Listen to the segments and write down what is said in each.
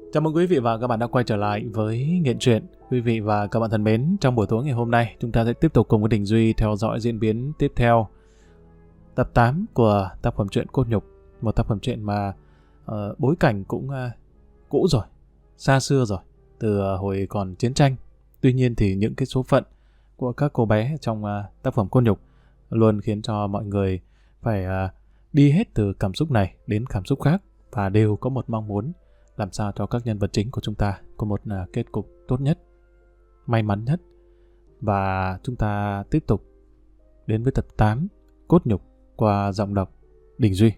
Chào mừng quý vị và các bạn đã quay trở lại với Nghiện Truyện. Quý vị và các bạn thân mến, trong buổi tối ngày hôm nay, chúng ta sẽ tiếp tục cùng với Đình Duy theo dõi diễn biến tiếp theo tập 8 của tác phẩm truyện Cốt Nhục. Một tác phẩm truyện mà bối cảnh cũng cũ rồi, xa xưa rồi, từ hồi còn chiến tranh. Tuy nhiên thì những cái số phận của các cô bé trong tác phẩm Cốt Nhục luôn khiến cho mọi người phải đi hết từ cảm xúc này đến cảm xúc khác, và đều có một mong muốn làm sao cho các nhân vật chính của chúng ta có một kết cục tốt nhất, may mắn nhất. Và chúng ta tiếp tục đến với tập 8 Cốt Nhục qua giọng đọc Đình Duy.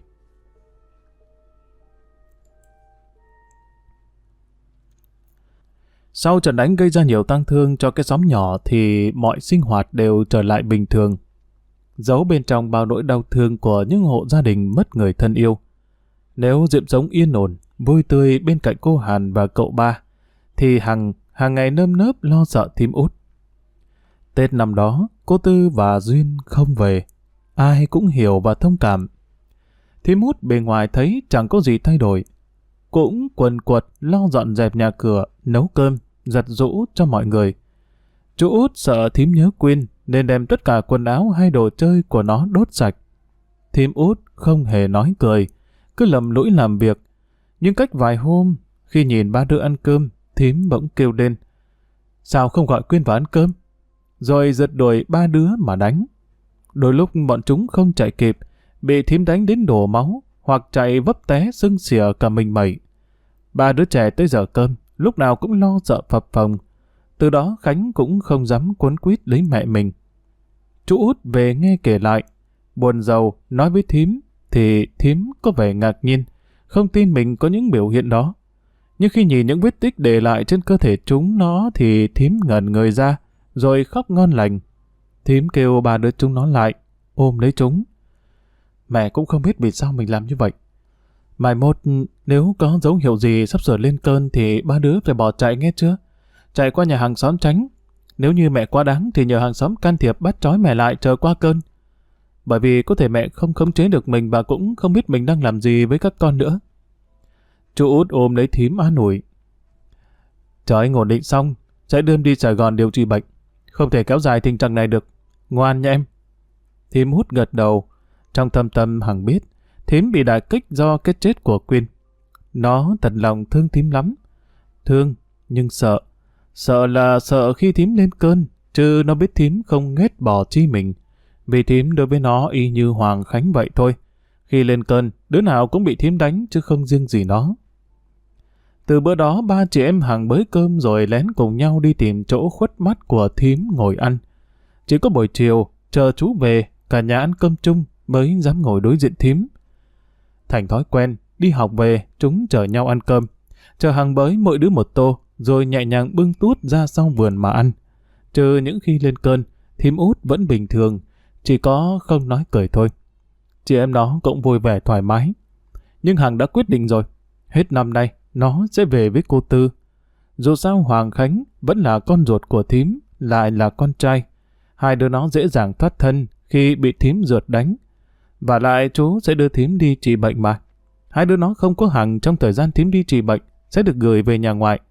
Sau trận đánh gây ra nhiều tang thương cho cái xóm nhỏ thì mọi sinh hoạt đều trở lại bình thường, giấu bên trong bao nỗi đau thương của những hộ gia đình mất người thân yêu. Nếu Diệm sống yên ổn, vui tươi bên cạnh cô Hàn và cậu ba, thì Hằng hàng ngày nơm nớp lo sợ thím Út. Tết năm đó, cô Tư và Duyên không về, ai cũng hiểu và thông cảm. Thím Út bề ngoài thấy chẳng có gì thay đổi, cũng quần quật lo dọn dẹp nhà cửa, nấu cơm, giặt giũ cho mọi người. Chú Út sợ thím nhớ Quyên nên đem tất cả quần áo hay đồ chơi của nó đốt sạch. Thím Út không hề nói cười, cứ lầm lũi làm việc. Nhưng cách vài hôm, khi nhìn ba đứa ăn cơm, thím bỗng kêu lên: "Sao không gọi Quyên vào ăn cơm?" Rồi giật đuổi ba đứa mà đánh. Đôi lúc bọn chúng không chạy kịp, bị thím đánh đến đổ máu, hoặc chạy vấp té sưng xỉa cả mình mẩy. Ba đứa trẻ tới giờ cơm, lúc nào cũng lo sợ phập phồng. Từ đó Khánh cũng không dám quấn quýt lấy mẹ mình. Chú Út về nghe kể lại, buồn rầu nói với thím, thì thím có vẻ ngạc nhiên, không tin mình có những biểu hiện đó. Nhưng khi nhìn những vết tích để lại trên cơ thể chúng nó thì thím ngẩn người ra, rồi khóc ngon lành. Thím kêu ba đứa chúng nó lại, ôm lấy chúng. Mẹ cũng không biết vì sao mình làm như vậy. Mai mốt, nếu có dấu hiệu gì sắp sửa lên cơn thì ba đứa phải bỏ chạy nghe chưa? Chạy qua nhà hàng xóm tránh. Nếu như mẹ quá đáng thì nhờ hàng xóm can thiệp bắt trói mẹ lại chờ qua cơn. Bởi vì có thể mẹ không khống chế được mình và cũng không biết mình đang làm gì với các con nữa. Chú Út ôm lấy thím an ủi. Chờ anh ổn định xong, sẽ đưa em đi Sài Gòn điều trị bệnh. Không thể kéo dài tình trạng này được. Ngoan nha em. Thím Út gật đầu. Trong thâm tâm Hằng biết, thím bị đả kích do cái chết của Quyên. Nó thật lòng thương thím lắm. Thương, nhưng sợ. Sợ là sợ khi thím lên cơn, chứ nó biết thím không ghét bỏ chi mình. Vì thím đối với nó y như Hoàng Khánh vậy thôi. Khi lên cơn, đứa nào cũng bị thím đánh chứ không riêng gì nó. Từ bữa đó, ba chị em Hằng bới cơm rồi lén cùng nhau đi tìm chỗ khuất mắt của thím ngồi ăn. Chỉ có buổi chiều, chờ chú về, cả nhà ăn cơm chung mới dám ngồi đối diện thím. Thành thói quen, đi học về, chúng chở nhau ăn cơm. Chờ Hằng bới mỗi đứa một tô, rồi nhẹ nhàng bưng tuốt ra sau vườn mà ăn. Trừ những khi lên cơn, thím Út vẫn bình thường, chỉ có không nói cười thôi. Chị em nó cũng vui vẻ thoải mái. Nhưng Hằng đã quyết định rồi, hết năm nay nó sẽ về với cô Tư. Dù sao Hoàng Khánh vẫn là con ruột của thím, lại là con trai. Hai đứa nó dễ dàng thoát thân khi bị thím rượt đánh. Và lại chú sẽ đưa thím đi trị bệnh mà. Hai đứa nó không có Hằng trong thời gian thím đi trị bệnh, sẽ được gửi về nhà ngoại.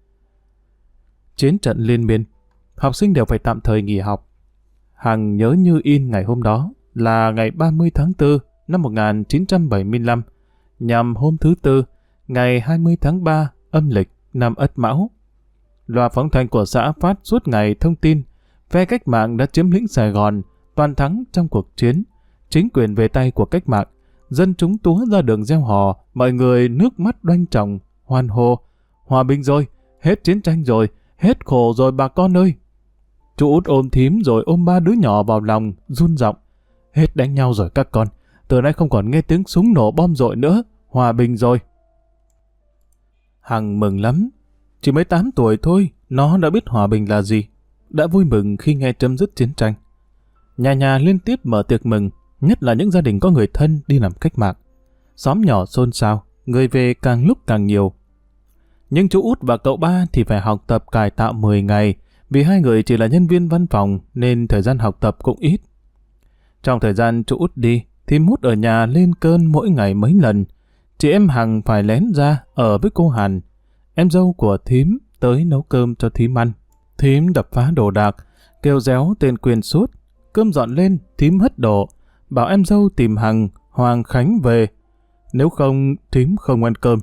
Chiến trận liên miên, học sinh đều phải tạm thời nghỉ học. Hằng nhớ như in ngày hôm đó là ngày 30 tháng 4 năm 1975, nhằm hôm thứ Tư, ngày 20 tháng 3 âm lịch năm Ất Mão. Loa phóng thanh của xã phát suốt ngày thông tin phe cách mạng đã chiếm lĩnh Sài Gòn, toàn thắng trong cuộc chiến, chính quyền về tay của cách mạng, dân chúng túa ra đường reo hò, mọi người nước mắt đoanh tròng, hoan hô: "Hòa bình rồi, hết chiến tranh rồi, hết khổ rồi bà con ơi." Chú Út ôm thím rồi ôm ba đứa nhỏ vào lòng, run giọng: "Hết đánh nhau rồi các con, từ nay không còn nghe tiếng súng nổ bom dội nữa, hòa bình rồi." Hằng mừng lắm, chỉ mới 8 tuổi thôi, nó đã biết hòa bình là gì, đã vui mừng khi nghe chấm dứt chiến tranh. Nhà nhà liên tiếp mở tiệc mừng, nhất là những gia đình có người thân đi làm cách mạng. Xóm nhỏ xôn xao, người về càng lúc càng nhiều. Nhưng chú Út và cậu ba thì phải học tập cải tạo 10 ngày, vì hai người chỉ là nhân viên văn phòng nên thời gian học tập cũng ít. Trong thời gian chú Út đi, thì Út ở nhà lên cơn mỗi ngày mấy lần. Chị em Hằng phải lén ra ở với cô Hàn. em dâu của thím tới nấu cơm cho thím ăn. Thím đập phá đồ đạc, kêu réo tên Quyền suốt. Cơm dọn lên, thím hất đổ, bảo em dâu tìm Hằng, Hoàng, Khánh về. Nếu không, thím không ăn cơm.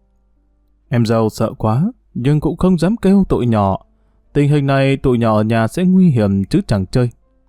Em dâu sợ quá, nhưng cũng không dám kêu tụi nhỏ. Tình hình này tụi nhỏ ở nhà sẽ nguy hiểm chứ chẳng chơi.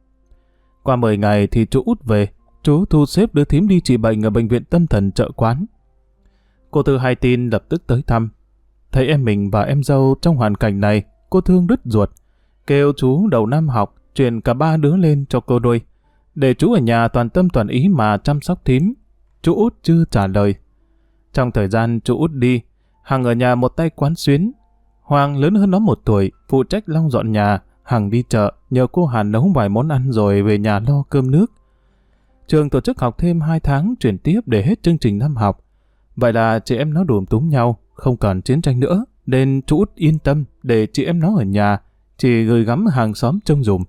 Qua 10 ngày thì chú Út về, chú thu xếp đưa thím đi trị bệnh ở bệnh viện tâm thần Chợ Quán. Cô Tư hay tin lập tức tới thăm. Thấy em mình và em dâu trong hoàn cảnh này, cô thương đứt ruột. Kêu chú đầu năm học, chuyển cả 3 đứa lên cho cô nuôi. Để chú ở nhà toàn tâm toàn ý mà chăm sóc thím. Chú Út chưa trả lời. Trong thời gian chú Út đi, Hằng ở nhà một tay quán xuyến. Hoàng lớn hơn nó 1 tuổi, phụ trách lau dọn nhà. Hằng đi chợ, nhờ cô Hàn nấu vài món ăn rồi về nhà lo cơm nước. Trường tổ chức học thêm 2 tháng chuyển tiếp để hết chương trình năm học. Vậy là chị em nó đùm túm nhau, không còn chiến tranh nữa, nên chú Út yên tâm để chị em nó ở nhà, chỉ gửi gắm hàng xóm trông dùm.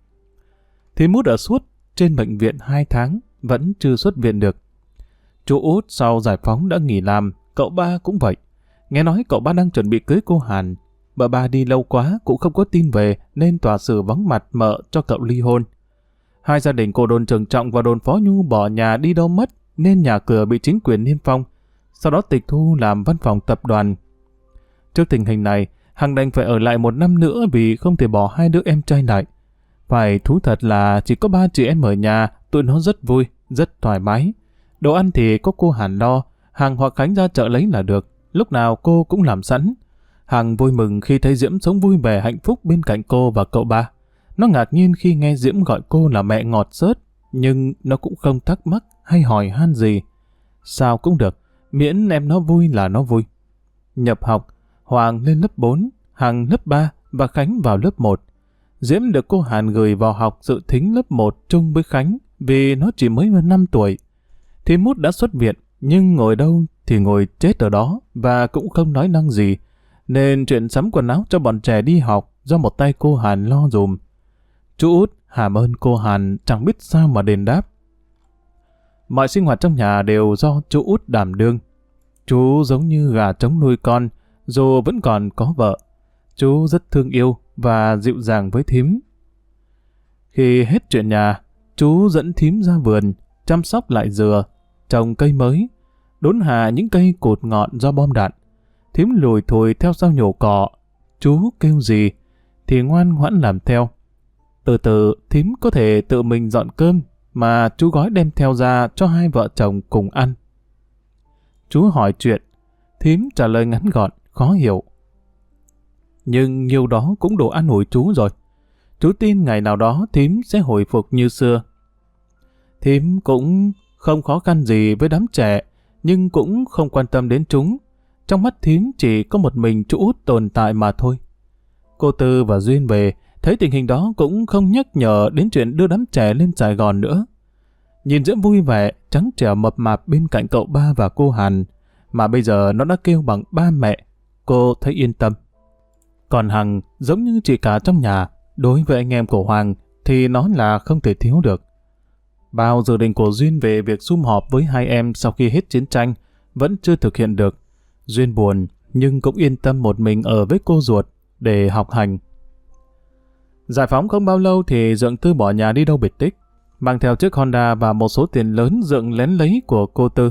Thì Mút ở suốt trên bệnh viện 2 tháng, vẫn chưa xuất viện được. Chú Út sau giải phóng đã nghỉ làm, cậu ba cũng vậy. Nghe nói cậu ba đang chuẩn bị cưới cô Hàn. Bà ba đi lâu quá cũng không có tin về nên tòa xử vắng mặt mợ cho cậu ly hôn. Hai gia đình cô đồn Trường Trọng và đồn Phó Nhu bỏ nhà đi đâu mất nên nhà cửa bị chính quyền niêm phong. Sau đó tịch thu làm văn phòng tập đoàn. Trước tình hình này, Hằng đành phải ở lại 1 năm nữa vì không thể bỏ 2 đứa em trai lại. Phải thú thật là chỉ có 3 chị em ở nhà, tụi nó rất vui, rất thoải mái. Đồ ăn thì có cô Hàn lo, Hằng hoặc Khánh ra chợ lấy là được, lúc nào cô cũng làm sẵn. Hằng vui mừng khi thấy Diễm sống vui vẻ hạnh phúc bên cạnh cô và cậu ba. Nó ngạc nhiên khi nghe Diễm gọi cô là mẹ ngọt xớt, nhưng nó cũng không thắc mắc hay hỏi han gì. Sao cũng được, miễn em nó vui là nó vui. Nhập học, Hoàng lên lớp 4, Hằng lớp 3 và Khánh vào lớp 1. Diễm được cô Hàn gửi vào học dự thính lớp 1 chung với Khánh vì nó chỉ mới 5 tuổi. Thì Mút đã xuất viện, nhưng ngồi đâu thì ngồi chết ở đó và cũng không nói năng gì, nên chuyện sắm quần áo cho bọn trẻ đi học do một tay cô Hàn lo dùm. Chú Út hàm ơn cô Hàn chẳng biết sao mà đền đáp. Mọi sinh hoạt trong nhà đều do chú Út đảm đương. Chú giống như gà trống nuôi con, dù vẫn còn có vợ. Chú rất thương yêu và dịu dàng với thím. Khi hết chuyện nhà, chú dẫn thím ra vườn, chăm sóc lại dừa, trồng cây mới, đốn hạ những cây cột ngọn do bom đạn. Thím lùi thùi theo sau nhổ cỏ. Chú kêu gì thì ngoan ngoãn làm theo. Từ từ thím có thể tự mình dọn cơm mà chú gói đem theo ra cho 2 vợ chồng cùng ăn. Chú hỏi chuyện, thím trả lời ngắn gọn, khó hiểu. Nhưng nhiều đó cũng đủ an ủi chú rồi. Chú tin ngày nào đó thím sẽ hồi phục như xưa. Thím cũng không khó khăn gì với đám trẻ, nhưng cũng không quan tâm đến chúng. Trong mắt thím chỉ có một mình chú Út tồn tại mà thôi. Cô Tư và Duyên về, thấy tình hình đó cũng không nhắc nhở đến chuyện đưa đám trẻ lên Sài Gòn nữa. Nhìn Diễm vui vẻ, trắng trẻo mập mạp bên cạnh cậu ba và cô Hàn, mà bây giờ nó đã kêu bằng ba mẹ, cô thấy yên tâm. Còn Hằng, giống như chị cả trong nhà, đối với anh em của Hoàng thì nó là không thể thiếu được. Bao dự định của Duyên về việc sum họp với 2 em sau khi hết chiến tranh vẫn chưa thực hiện được. Duyên buồn, nhưng cũng yên tâm một mình ở với cô ruột để học hành. Giải phóng không bao lâu thì Dượng Tư bỏ nhà đi đâu biệt tích, mang theo chiếc Honda và một số tiền lớn Dượng lén lấy của cô Tư.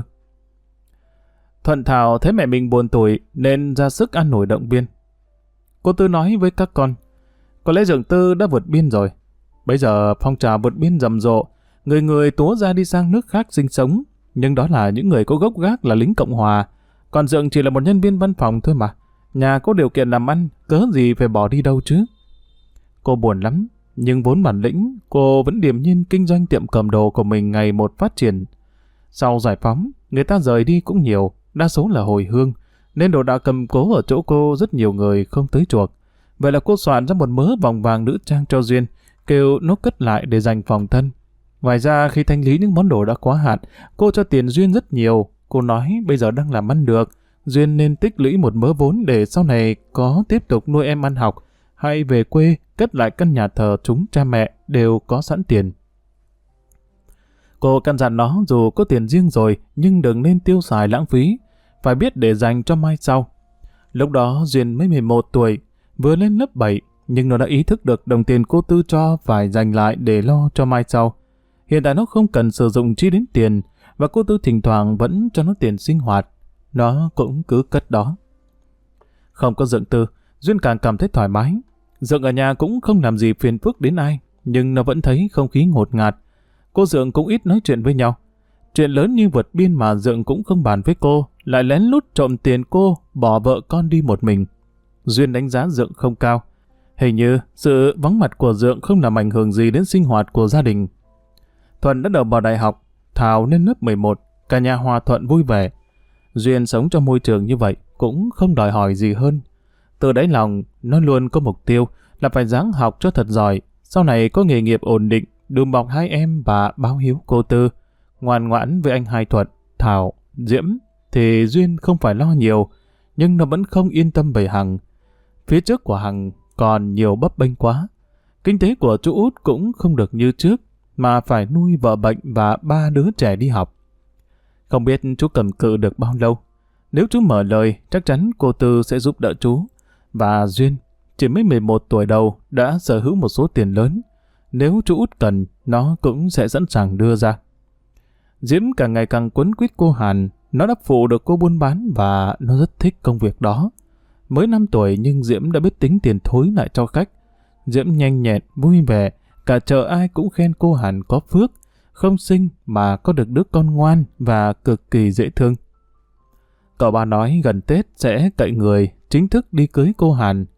Thuận Thảo thấy mẹ mình buồn tủi nên ra sức an ủi động viên. Cô Tư nói với các con, có lẽ Dượng Tư đã vượt biên rồi. Bây giờ phong trào vượt biên rầm rộ, người người túa ra đi sang nước khác sinh sống, nhưng đó là những người có gốc gác là lính Cộng Hòa, còn Dượng chỉ là một nhân viên văn phòng thôi mà. Nhà có điều kiện làm ăn, cớ gì phải bỏ đi đâu chứ. Cô buồn lắm, nhưng vốn bản lĩnh, cô vẫn điềm nhiên kinh doanh tiệm cầm đồ của mình ngày một phát triển. Sau giải phóng, người ta rời đi cũng nhiều, đa số là hồi hương, nên đồ đạc cầm cố ở chỗ cô rất nhiều người không tới chuộc. Vậy là cô soạn ra một mớ vòng vàng nữ trang cho Duyên, kêu nó cất lại để dành phòng thân. Ngoài ra khi thanh lý những món đồ đã quá hạn, cô cho tiền Duyên rất nhiều. Cô nói bây giờ đang làm ăn được, Duyên nên tích lũy một mớ vốn để sau này có tiếp tục nuôi em ăn học, hay về quê cất lại căn nhà thờ chúng cha mẹ đều có sẵn tiền. Cô căn dặn nó dù có tiền riêng rồi nhưng đừng nên tiêu xài lãng phí, phải biết để dành cho mai sau. Lúc đó Duyên mới 11 tuổi, vừa lên lớp 7, nhưng nó đã ý thức được đồng tiền cô Tư cho phải dành lại để lo cho mai sau. Hiện tại nó không cần sử dụng chi đến tiền, và cô Tư thỉnh thoảng vẫn cho nó tiền sinh hoạt. Nó cũng cứ cất đó. Không có Dượng Tư, Duyên càng cảm thấy thoải mái. Dượng ở nhà cũng không làm gì phiền phức đến ai, nhưng nó vẫn thấy không khí ngột ngạt. Cô Dượng cũng ít nói chuyện với nhau. Chuyện lớn như vượt biên mà Dượng cũng không bàn với cô, lại lén lút trộm tiền cô, bỏ vợ con đi một mình. Duyên đánh giá Dượng không cao. Hình như sự vắng mặt của Dượng không làm ảnh hưởng gì đến sinh hoạt của gia đình. Thuận đã đầu vào đại học, Thảo lên lớp 11, cả nhà hòa thuận vui vẻ. Duyên sống trong môi trường như vậy cũng không đòi hỏi gì hơn. Từ đáy lòng, nó luôn có mục tiêu là phải ráng học cho thật giỏi, sau này có nghề nghiệp ổn định, đùm bọc hai em và báo hiếu cô Tư. Ngoan ngoãn với anh hai Thuận, Thảo, Diễm thì Duyên không phải lo nhiều, nhưng nó vẫn không yên tâm về Hằng. Phía trước của Hằng còn nhiều bấp bênh quá. Kinh tế của chú út cũng không được như trước, mà phải nuôi vợ bệnh và 3 đứa trẻ đi học. Không biết chú cầm cự được bao lâu. Nếu chú mở lời, chắc chắn cô Tư sẽ giúp đỡ chú. Và Duyên, chỉ mới 11 tuổi đầu, đã sở hữu một số tiền lớn. Nếu chú út cần, nó cũng sẽ sẵn sàng đưa ra. Diễm càng ngày càng quấn quýt cô Hàn. Nó đã phụ được cô buôn bán và nó rất thích công việc đó. Mới 5 tuổi nhưng Diễm đã biết tính tiền thối lại cho khách. Diễm nhanh nhẹn, vui vẻ, cả chợ ai cũng khen cô Hàn có phước, không sinh mà có được đứa con ngoan và cực kỳ dễ thương. Cậu ba nói gần Tết sẽ cậy người chính thức đi cưới cô Hàn.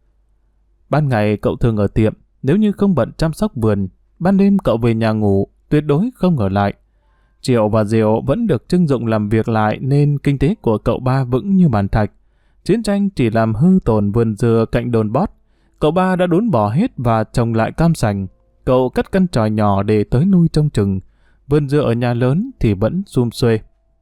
Ban ngày cậu thường ở tiệm, nếu như không bận chăm sóc vườn, ban đêm cậu về nhà ngủ, tuyệt đối không ở lại. Triệu và Diệu vẫn được trưng dụng làm việc lại nên kinh tế của cậu ba vững như bàn thạch. Chiến tranh chỉ làm hư tổn vườn dừa cạnh đồn bót. Cậu ba đã đốn bỏ hết và trồng lại cam sành. Cậu cắt căn tròi nhỏ để tới nuôi trông chừng. Vườn dừa ở nhà lớn thì vẫn sum xuê.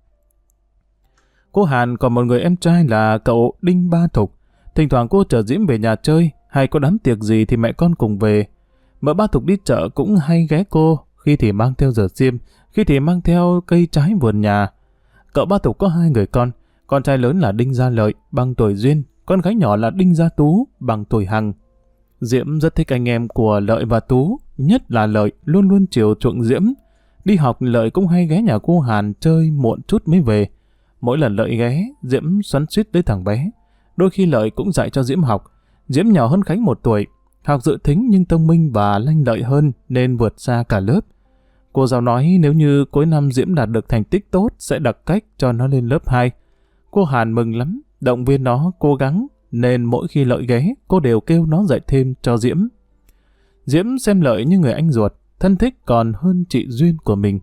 Cô Hàn còn một người em trai là cậu Đinh Ba Thục. Thỉnh thoảng cô chở Diễm về nhà chơi, hay có đám tiệc gì thì mẹ con cùng về. Mợ Ba Thục đi chợ cũng hay ghé cô, khi thì mang theo dừa xiêm, khi thì mang theo cây trái vườn nhà. Cậu Ba Thục có 2 người con trai lớn là Đinh Gia Lợi, bằng tuổi Duyên, con gái nhỏ là Đinh Gia Tú, bằng tuổi Hằng. Diễm rất thích anh em của Lợi và Tú, nhất là Lợi luôn luôn chiều chuộng Diễm. Đi học Lợi cũng hay ghé nhà cô Hàn chơi muộn chút mới về. Mỗi lần Lợi ghé, Diễm xoắn xuýt với thằng bé. Đôi khi Lợi cũng dạy cho Diễm học. Diễm nhỏ hơn Khánh 1 tuổi, học dự thính nhưng thông minh và lanh lợi hơn nên vượt xa cả lớp. Cô giáo nói nếu như cuối năm Diễm đạt được thành tích tốt sẽ đặc cách cho nó lên lớp 2. Cô Hàn mừng lắm, động viên nó cố gắng, nên mỗi khi Lợi ghé, cô đều kêu nó dạy thêm cho Diễm. Diễm xem Lợi như người anh ruột, thân thích còn hơn chị Duyên của mình.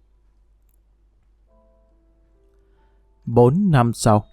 4 năm sau,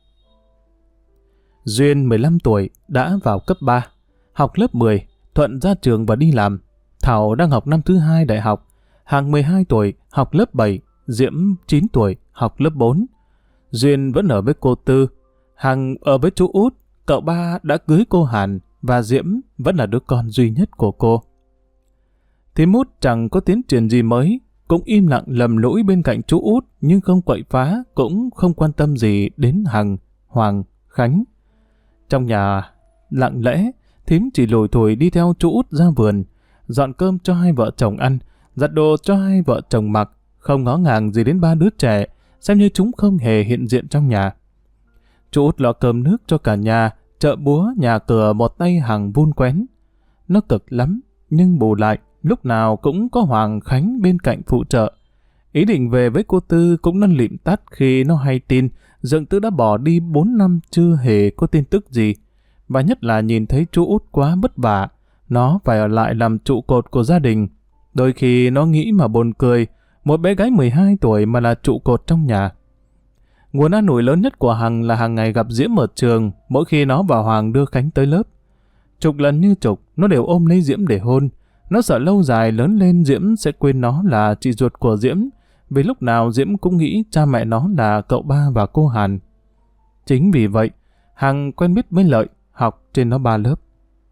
Duyên 15 tuổi đã vào cấp 3, học lớp 10, Thuận ra trường và đi làm. Thảo đang học năm thứ 2 đại học, Hằng 12 tuổi học lớp 7, Diễm 9 tuổi học lớp 4. Duyên vẫn ở với cô Tư, Hằng ở với chú Út, cậu ba đã cưới cô Hàn và Diễm vẫn là đứa con duy nhất của cô. Thím Út chẳng có tiến triển gì mới, cũng im lặng lầm lũi bên cạnh chú Út nhưng không quậy phá, cũng không quan tâm gì đến Hằng, Hoàng, Khánh. Trong nhà lặng lẽ, thím chỉ lủi thủi đi theo chú Út ra vườn, dọn cơm cho 2 vợ chồng ăn, giặt đồ cho 2 vợ chồng mặc, không ngó ngàng gì đến 3 đứa trẻ, xem như chúng không hề hiện diện trong nhà. Chú Út lo cơm nước cho cả nhà, chợ búa nhà cửa một tay Hằng vun quén. Nó cực lắm, nhưng bù lại, lúc nào cũng có Hoàng Khánh bên cạnh phụ trợ. Ý định về với cô Tư cũng năn lịm tắt khi nó hay tin Dượng Tư đã bỏ đi 4 năm chưa hề có tin tức gì. Và nhất là nhìn thấy chú Út quá vất vả, nó phải ở lại làm trụ cột của gia đình. Đôi khi nó nghĩ mà buồn cười, một bé gái 12 tuổi mà là trụ cột trong nhà. Nguồn an ủi lớn nhất của Hằng là hàng ngày gặp Diễm ở trường, mỗi khi nó và Hoàng đưa Khánh tới lớp. Chục lần như chục, nó đều ôm lấy Diễm để hôn. Nó sợ lâu dài lớn lên Diễm sẽ quên nó là chị ruột của Diễm, vì lúc nào Diễm cũng nghĩ cha mẹ nó là cậu ba và cô Hàn. Chính vì vậy, Hằng quen biết với Lợi, học trên nó 3 lớp.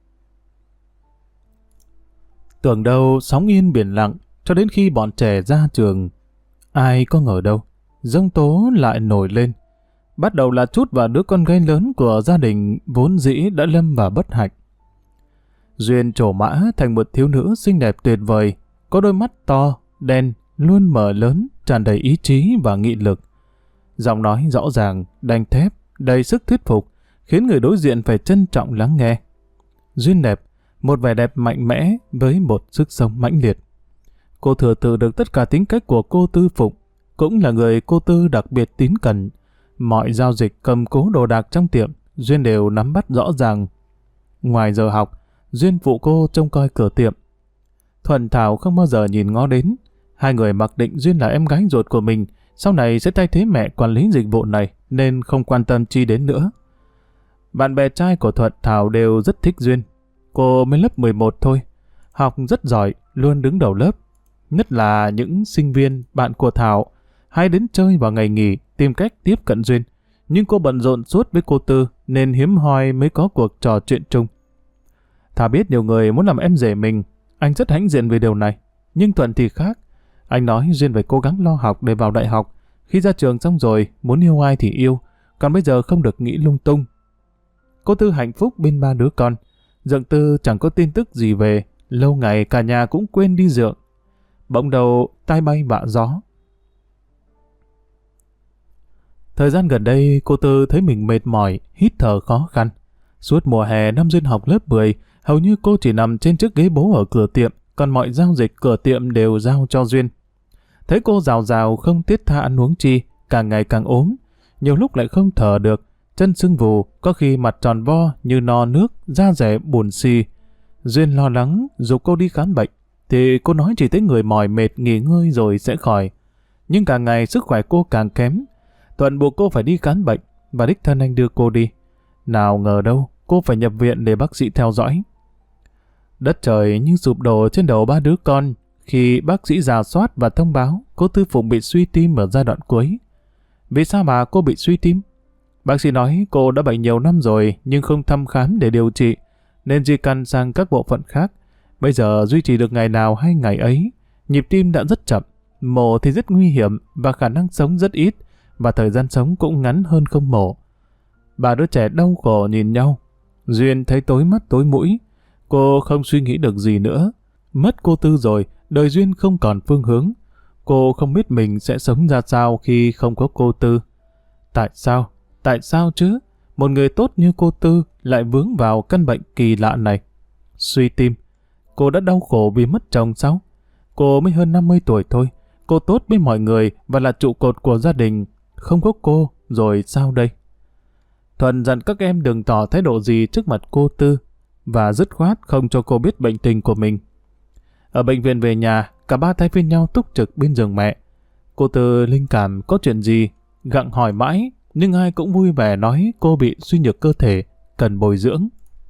Tưởng đâu sóng yên biển lặng, cho đến khi bọn trẻ ra trường. Ai có ngờ đâu, giông tố lại nổi lên. Bắt đầu là Trút và đứa con gái lớn của gia đình vốn dĩ đã lâm vào bất hạnh. Duyên trổ mã thành một thiếu nữ xinh đẹp tuyệt vời, có đôi mắt to, đen, luôn mở lớn, tràn đầy ý chí và nghị lực. Giọng nói rõ ràng, đanh thép, đầy sức thuyết phục, khiến người đối diện phải trân trọng lắng nghe. Duyên đẹp, một vẻ đẹp mạnh mẽ với một sức sống mãnh liệt. Cô thừa tự được tất cả tính cách của cô Tư Phụng, cũng là người cô Tư đặc biệt tín cẩn. Mọi giao dịch cầm cố đồ đạc trong tiệm, Duyên đều nắm bắt rõ ràng. Ngoài giờ học, Duyên phụ cô trông coi cửa tiệm. Thuận Thảo không bao giờ nhìn ngó đến. Hai người mặc định Duyên là em gái ruột của mình, sau này sẽ thay thế mẹ quản lý dịch vụ này, nên không quan tâm chi đến nữa. Bạn bè trai của Thuận Thảo đều rất thích Duyên. Cô mới lớp 11 thôi, học rất giỏi, luôn đứng đầu lớp. Nhất là những sinh viên bạn của Thảo hay đến chơi vào ngày nghỉ tìm cách tiếp cận Duyên. Nhưng cô bận rộn suốt với cô Tư nên hiếm hoi mới có cuộc trò chuyện chung. Thảo biết nhiều người muốn làm em rể mình, anh rất hãnh diện về điều này. Nhưng Thuận thì khác. Anh nói Duyên phải cố gắng lo học để vào đại học. Khi ra trường xong rồi, muốn yêu ai thì yêu, còn bây giờ không được nghĩ lung tung. Cô Tư hạnh phúc bên 3 đứa con. Dượng Tư chẳng có tin tức gì về, lâu ngày cả nhà cũng quên đi Dượng. Bỗng đầu tai bay vạ gió. Thời gian gần đây cô Tư thấy mình mệt mỏi, hít thở khó khăn. Suốt mùa hè năm Duyên học lớp 10, hầu như cô chỉ nằm trên chiếc ghế bố ở cửa tiệm, còn mọi giao dịch cửa tiệm đều giao cho Duyên. Thấy cô rào rào không tiết tha ăn uống chi, càng ngày càng ốm, nhiều lúc lại không thở được, chân sưng vù, có khi mặt tròn vo như no nước, da dẻ buồn xì. Duyên lo lắng giục cô đi khám bệnh, thì cô nói chỉ thấy người mỏi mệt nghỉ ngơi rồi sẽ khỏi. Nhưng càng ngày sức khỏe cô càng kém. Thuận buộc cô phải đi khám bệnh và đích thân anh đưa cô đi. Nào ngờ đâu, cô phải nhập viện để bác sĩ theo dõi. Đất trời như sụp đổ trên đầu 3 đứa con khi bác sĩ rà soát và thông báo cô Tư Phụng bị suy tim ở giai đoạn cuối. Vì sao mà cô bị suy tim? Bác sĩ nói cô đã bệnh nhiều năm rồi nhưng không thăm khám để điều trị, nên di căn sang các bộ phận khác. Bây giờ duy trì được ngày nào hay ngày ấy. Nhịp tim đã rất chậm, mổ thì rất nguy hiểm và khả năng sống rất ít, và thời gian sống cũng ngắn hơn không mổ. 3 đứa trẻ đau khổ nhìn nhau. Duyên thấy tối mắt tối mũi. Cô không suy nghĩ được gì nữa. Mất cô Tư rồi, đời Duyên không còn phương hướng. Cô không biết mình sẽ sống ra sao khi không có cô Tư. Tại sao? Tại sao chứ? Một người tốt như cô Tư lại vướng vào căn bệnh kỳ lạ này. Suy tim. Cô đã đau khổ vì mất chồng sao? Cô mới hơn 50 tuổi thôi. Cô tốt với mọi người và là trụ cột của gia đình. Không có cô, rồi sao đây? Thuận dặn các em đừng tỏ thái độ gì trước mặt cô Tư và dứt khoát không cho cô biết bệnh tình của mình. Ở bệnh viện về nhà, cả 3 thay phiên nhau túc trực bên giường mẹ. Cô Tư linh cảm có chuyện gì, gặng hỏi mãi, nhưng ai cũng vui vẻ nói cô bị suy nhược cơ thể, cần bồi dưỡng.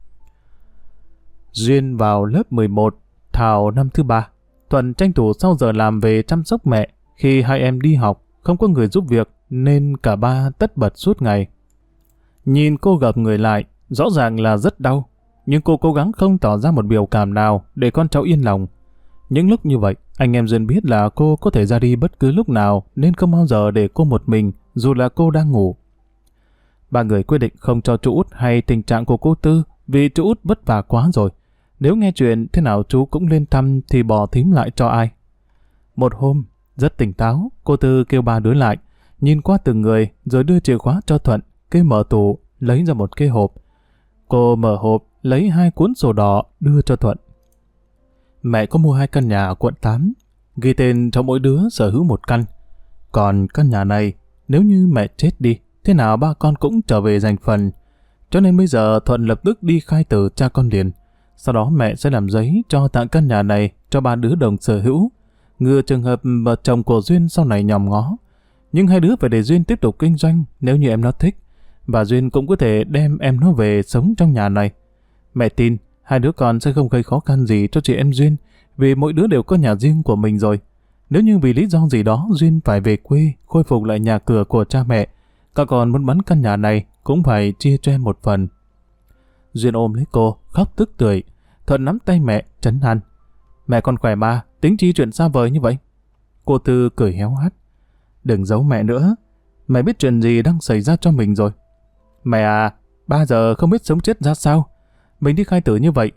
Duyên vào lớp 11, Thảo năm thứ 3. Thuận tranh thủ sau giờ làm về chăm sóc mẹ. Khi hai em đi học, không có người giúp việc nên cả ba tất bật suốt ngày. Nhìn cô gập người lại, rõ ràng là rất đau, nhưng cô cố gắng không tỏ ra một biểu cảm nào để con cháu yên lòng. Những lúc như vậy, anh em Duyên biết là cô có thể ra đi bất cứ lúc nào nên không bao giờ để cô một mình dù là cô đang ngủ. Ba người quyết định không cho chú Út hay tình trạng của cô Tư vì chú Út vất vả quá rồi. Nếu nghe chuyện thế nào chú cũng lên thăm thì bỏ thím lại cho ai. Một hôm, rất tỉnh táo, cô Tư kêu 3 đứa lại, nhìn qua từng người rồi đưa chìa khóa cho Thuận, kêu mở tủ, lấy ra một cái hộp. Cô mở hộp, lấy 2 cuốn sổ đỏ đưa cho Thuận. Mẹ có mua 2 căn nhà ở quận 8, ghi tên cho mỗi đứa sở hữu 1 căn. Còn căn nhà này, nếu như mẹ chết đi, thế nào ba con cũng trở về giành phần. Cho nên bây giờ Thuận lập tức đi khai tử cha con liền. Sau đó mẹ sẽ làm giấy cho tặng căn nhà này cho 3 đứa đồng sở hữu, ngừa trường hợp vợ chồng của Duyên sau này nhòm ngó. Nhưng 2 đứa phải để Duyên tiếp tục kinh doanh nếu như em nó thích, và Duyên cũng có thể đem em nó về sống trong nhà này. Mẹ tin 2 đứa con sẽ không gây khó khăn gì cho chị em Duyên, vì mỗi đứa đều có nhà riêng của mình rồi. Nếu như vì lý do gì đó Duyên phải về quê khôi phục lại nhà cửa của cha mẹ, các con muốn bán căn nhà này cũng phải chia cho em một phần. Duyên ôm lấy cô, khóc tức tưởi. Thuận nắm tay mẹ, trấn an. Mẹ con khỏe mà, tính chi chuyện xa vời như vậy? Cô Tư cười héo hắt. Đừng giấu mẹ nữa. mẹ biết chuyện gì đang xảy ra cho mình rồi. Mẹ à, ba giờ không biết sống chết ra sao. Mình đi khai tử như vậy.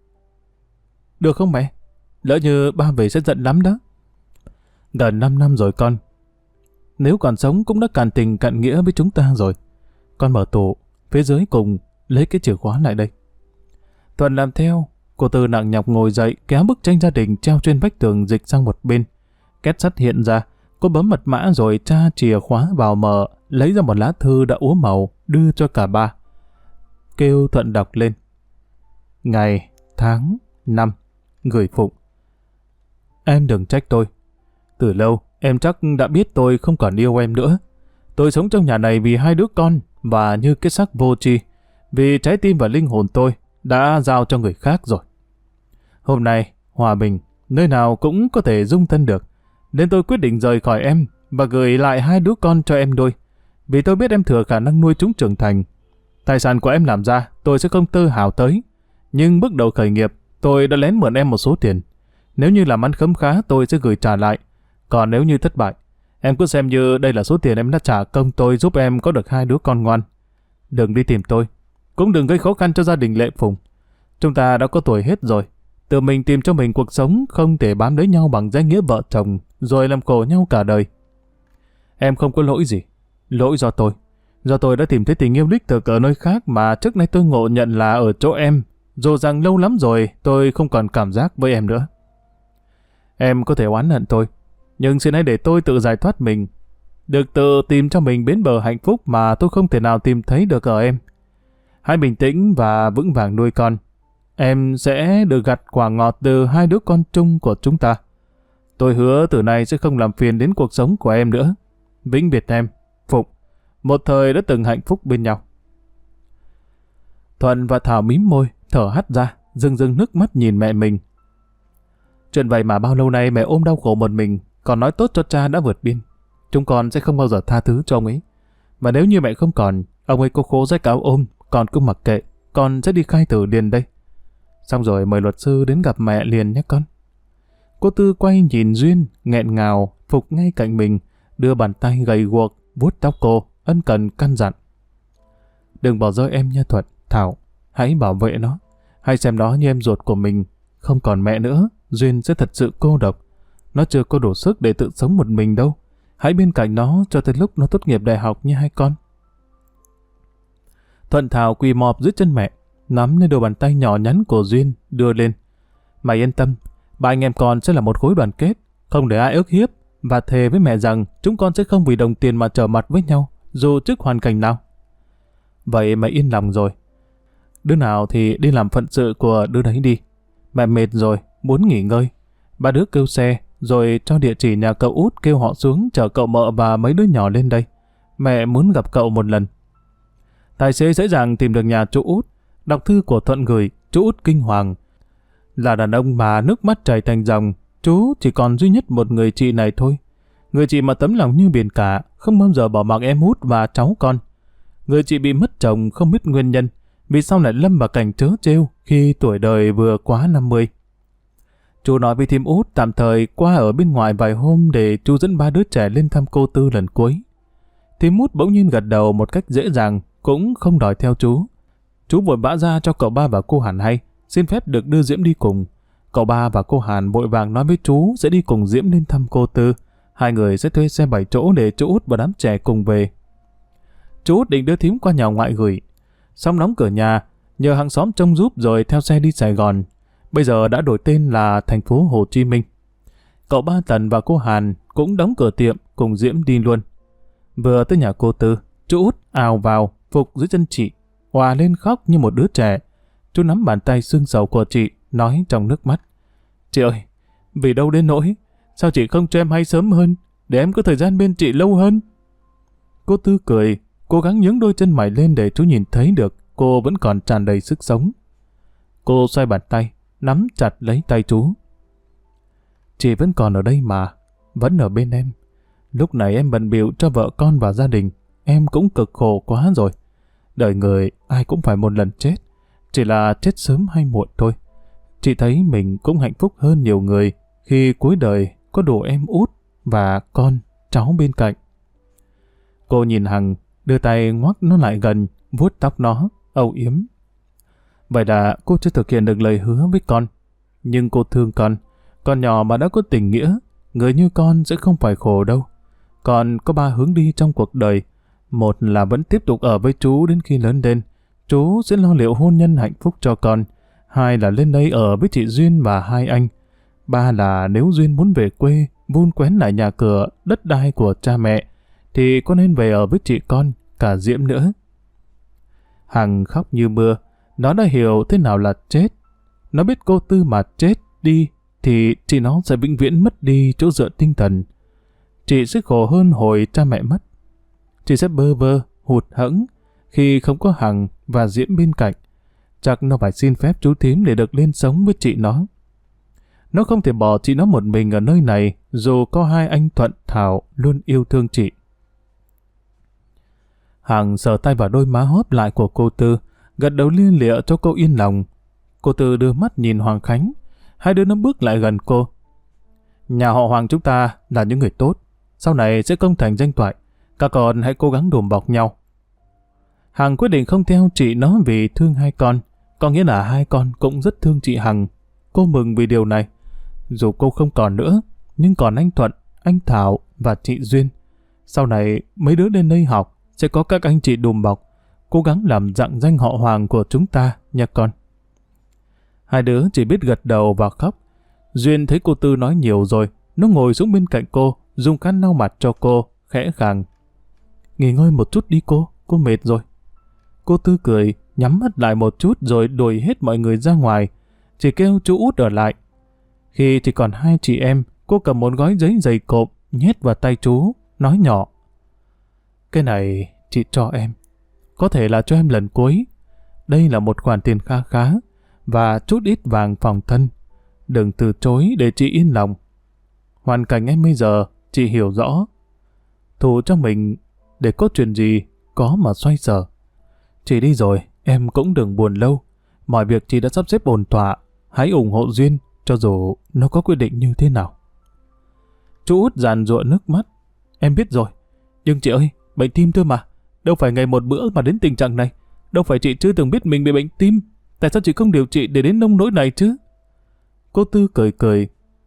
Được không mẹ? Lỡ như ba về sẽ giận lắm đó. Gần 5 năm rồi con. Nếu còn sống cũng đã cạn tình cạn nghĩa với chúng ta rồi. Con mở tủ, phía dưới cùng, lấy cái chìa khóa lại đây. Thuận làm theo, cô Tư nặng nhọc ngồi dậy, kéo bức tranh gia đình treo trên vách tường dịch sang một bên. Két sắt hiện ra, cô bấm mật mã rồi tra chìa khóa vào mở, lấy ra một lá thư đã úa màu, đưa cho cả ba. Kêu Thuận đọc lên. Ngày, tháng, năm, gửi Phụng. Em đừng trách tôi. Từ lâu, em chắc đã biết tôi không còn yêu em nữa. Tôi sống trong nhà này vì 2 đứa con và như cái xác vô tri, vì trái tim và linh hồn tôi đã giao cho người khác rồi. Hôm nay, hòa bình, nơi nào cũng có thể dung thân được, nên tôi quyết định rời khỏi em và gửi lại 2 đứa con cho em nuôi, vì tôi biết em thừa khả năng nuôi chúng trưởng thành. Tài sản của em làm ra, tôi sẽ không tơ hào tới, nhưng bước đầu khởi nghiệp, tôi đã lén mượn em một số tiền. Nếu như làm ăn khấm khá, tôi sẽ gửi trả lại. Còn nếu như thất bại, em cứ xem như đây là số tiền em đã trả công tôi giúp em có được 2 đứa con ngoan. Đừng đi tìm tôi, cũng đừng gây khó khăn cho gia đình Lệ Phùng. Chúng ta đã có tuổi hết rồi, tự mình tìm cho mình cuộc sống, không thể bám lấy nhau bằng danh nghĩa vợ chồng rồi làm khổ nhau cả đời. Em không có lỗi gì, lỗi do tôi. Do tôi đã tìm thấy tình yêu đích thực ở nơi khác mà trước nay tôi ngộ nhận là ở chỗ em, dù rằng lâu lắm rồi tôi không còn cảm giác với em nữa. Em có thể oán hận tôi, nhưng xin hãy để tôi tự giải thoát mình, được tự tìm cho mình bến bờ hạnh phúc mà tôi không thể nào tìm thấy được ở em. Hãy bình tĩnh và vững vàng nuôi con. Em sẽ được gặt quả ngọt từ 2 đứa con chung của chúng ta. Tôi hứa từ nay sẽ không làm phiền đến cuộc sống của em nữa. Vĩnh biệt em, Phụng. Một thời đã từng hạnh phúc bên nhau. Thuận và Thảo mím môi, thở hắt ra, rưng rưng nước mắt nhìn mẹ mình. Chuyện vậy mà bao lâu nay mẹ ôm đau khổ một mình, còn nói tốt cho cha đã vượt biên. Chúng con sẽ không bao giờ tha thứ cho ông ấy. Mà nếu như mẹ không còn, ông ấy có khố rách áo ôm, con cứ mặc kệ, con sẽ đi khai tử liền đây. Xong rồi mời luật sư đến gặp mẹ liền nhé con. Cô Tư quay nhìn Duyên, nghẹn ngào, Phục ngay cạnh mình, đưa bàn tay gầy guộc, vuốt tóc cô, ân cần căn dặn. Đừng bỏ rơi em nha Thuận, Thảo, hãy bảo vệ nó, hãy xem nó như em ruột của mình. Không còn mẹ nữa, Duyên sẽ thật sự cô độc. Nó chưa có đủ sức để tự sống một mình đâu. Hãy bên cạnh nó cho tới lúc nó tốt nghiệp đại học như hai con. Thuận Thảo quỳ mọp dưới chân mẹ, nắm lên đôi bàn tay nhỏ nhắn của Duyên, đưa lên. Mày yên tâm, ba anh em con sẽ là một khối đoàn kết, không để ai ức hiếp, và thề với mẹ rằng chúng con sẽ không vì đồng tiền mà trở mặt với nhau, dù trước hoàn cảnh nào. Vậy mày yên lòng rồi. Đứa nào thì đi làm phận sự của đứa đấy đi. Mẹ mệt rồi, muốn nghỉ ngơi. Ba đứa kêu xe, rồi cho địa chỉ nhà cậu Út kêu họ xuống chở cậu mợ và mấy đứa nhỏ lên đây. Mẹ muốn gặp cậu một lần. Tài xế dễ dàng tìm được nhà chú Út. Đọc thư của Thuận gửi, chú Út kinh hoàng. Là đàn ông mà nước mắt chảy thành dòng, chú chỉ còn duy nhất một người chị này thôi. Người chị mà tấm lòng như biển cả, không bao giờ bỏ mặc em Út và cháu con. Người chị bị mất chồng không biết nguyên nhân, vì sao lại lâm vào cảnh trớ trêu khi tuổi đời vừa quá 50. Chú nói với thím Út tạm thời qua ở bên ngoài vài hôm để chú dẫn ba đứa trẻ lên thăm cô Tư lần cuối. Thím Út bỗng nhiên gật đầu một cách dễ dàng, cũng không đòi theo chú. Chú vội vã ra cho cậu ba và cô Hàn hay, xin phép được đưa Diễm đi cùng. Cậu ba và cô Hàn vội vàng nói với chú sẽ đi cùng Diễm lên thăm cô Tư. Hai người sẽ thuê xe 7 chỗ để chú Út và đám trẻ cùng về. Chú Út định đưa thím qua nhà ngoại gửi, xong đóng cửa nhà, nhờ hàng xóm trông giúp rồi theo xe đi Sài Gòn. Bây giờ đã đổi tên là thành phố Hồ Chí Minh. Cậu ba Tần và cô Hàn cũng đóng cửa tiệm cùng Diễm đi luôn. Vừa tới nhà cô Tư, chú Út ào vào, phục dưới chân chị, òa lên khóc như một đứa trẻ. Chú nắm bàn tay sưng sầu của chị, nói trong nước mắt. Chị ơi, vì đâu đến nỗi, sao chị không cho em hay sớm hơn, để em có thời gian bên chị lâu hơn? Cô Tư cười, cố gắng nhướng đôi chân mày lên để chú nhìn thấy được cô vẫn còn tràn đầy sức sống. Cô xoay bàn tay, nắm chặt lấy tay chú. Chị vẫn còn ở đây mà, vẫn ở bên em. Lúc này em bận bịu cho vợ con và gia đình, em cũng cực khổ quá rồi. Đời người ai cũng phải một lần chết, chỉ là chết sớm hay muộn thôi. Chị thấy mình cũng hạnh phúc hơn nhiều người khi cuối đời có đủ em Út và con, cháu bên cạnh. Cô nhìn Hằng, đưa tay ngoắc nó lại gần, vuốt tóc nó, âu yếm. Vậy là cô chưa thực hiện được lời hứa với con. Nhưng cô thương con nhỏ mà đã có tình nghĩa, người như con sẽ không phải khổ đâu. Con có 3 hướng đi trong cuộc đời. Một là vẫn tiếp tục ở với chú đến khi lớn lên. Chú sẽ lo liệu hôn nhân hạnh phúc cho con. 2 là lên đây ở với chị Duyên và 2 anh. 3 là nếu Duyên muốn về quê, vun quén lại nhà cửa, đất đai của cha mẹ, thì con nên về ở với chị con, cả Diễm nữa. Hằng khóc như mưa. Nó đã hiểu thế nào là chết. Nó biết cô Tư mà chết đi thì chị nó sẽ vĩnh viễn mất đi chỗ dựa tinh thần. Chị sẽ khổ hơn hồi cha mẹ mất. Chị sẽ bơ vơ, hụt hẫng khi không có Hằng và Diễm bên cạnh. Chắc nó phải xin phép chú thím để được lên sống với chị nó. Nó không thể bỏ chị nó một mình ở nơi này, dù có 2 anh Thuận Thảo luôn yêu thương chị. Hằng sờ tay vào đôi má hóp lại của cô Tư, gật đầu lia lịa cho cô yên lòng. Cô Tư đưa mắt nhìn Hoàng Khánh. 2 đứa nó bước lại gần cô. Nhà họ Hoàng chúng ta là những người tốt, sau này sẽ công thành danh toại. Các con hãy cố gắng đùm bọc nhau. Hằng quyết định không theo chị nó vì thương 2 con. Có nghĩa là 2 con cũng rất thương chị Hằng. Cô mừng vì điều này. Dù cô không còn nữa, nhưng còn anh Thuận, anh Thảo và chị Duyên. Sau này mấy đứa lên đây học sẽ có các anh chị đùm bọc, cố gắng làm rạng danh họ Hoàng của chúng ta nha con. 2 đứa chỉ biết gật đầu và khóc. Duyên thấy cô Tư nói nhiều rồi, nó ngồi xuống bên cạnh cô, dùng khăn lau mặt cho cô, khẽ khàng. Nghỉ ngơi một chút đi cô mệt rồi. Cô Tư cười, nhắm mắt lại một chút rồi đuổi hết mọi người ra ngoài, chỉ kêu chú Út ở lại. Khi chỉ còn 2 chị em, cô cầm một gói giấy dày cộm, nhét vào tay chú, nói nhỏ. Cái này chị cho em, có thể là cho em lần cuối. Đây là một khoản tiền kha khá, và chút ít vàng phòng thân. Đừng từ chối để chị yên lòng. Hoàn cảnh em bây giờ, chị hiểu rõ. Thủ trong mình, để có chuyện gì, có mà xoay sở. Chị đi rồi, em cũng đừng buồn lâu. Mọi việc chị đã sắp xếp ổn thỏa. Hãy ủng hộ Duyên, cho dù nó có quyết định như thế nào. Chú Út dàn dụa nước mắt. Em biết rồi, nhưng chị ơi, bệnh tim thôi mà. Đâu phải ngày một bữa mà đến tình trạng này. Đâu phải chị chưa từng biết mình bị bệnh tim. Tại sao chị không điều trị để đến nông nỗi này chứ? Cô Tư cười cười.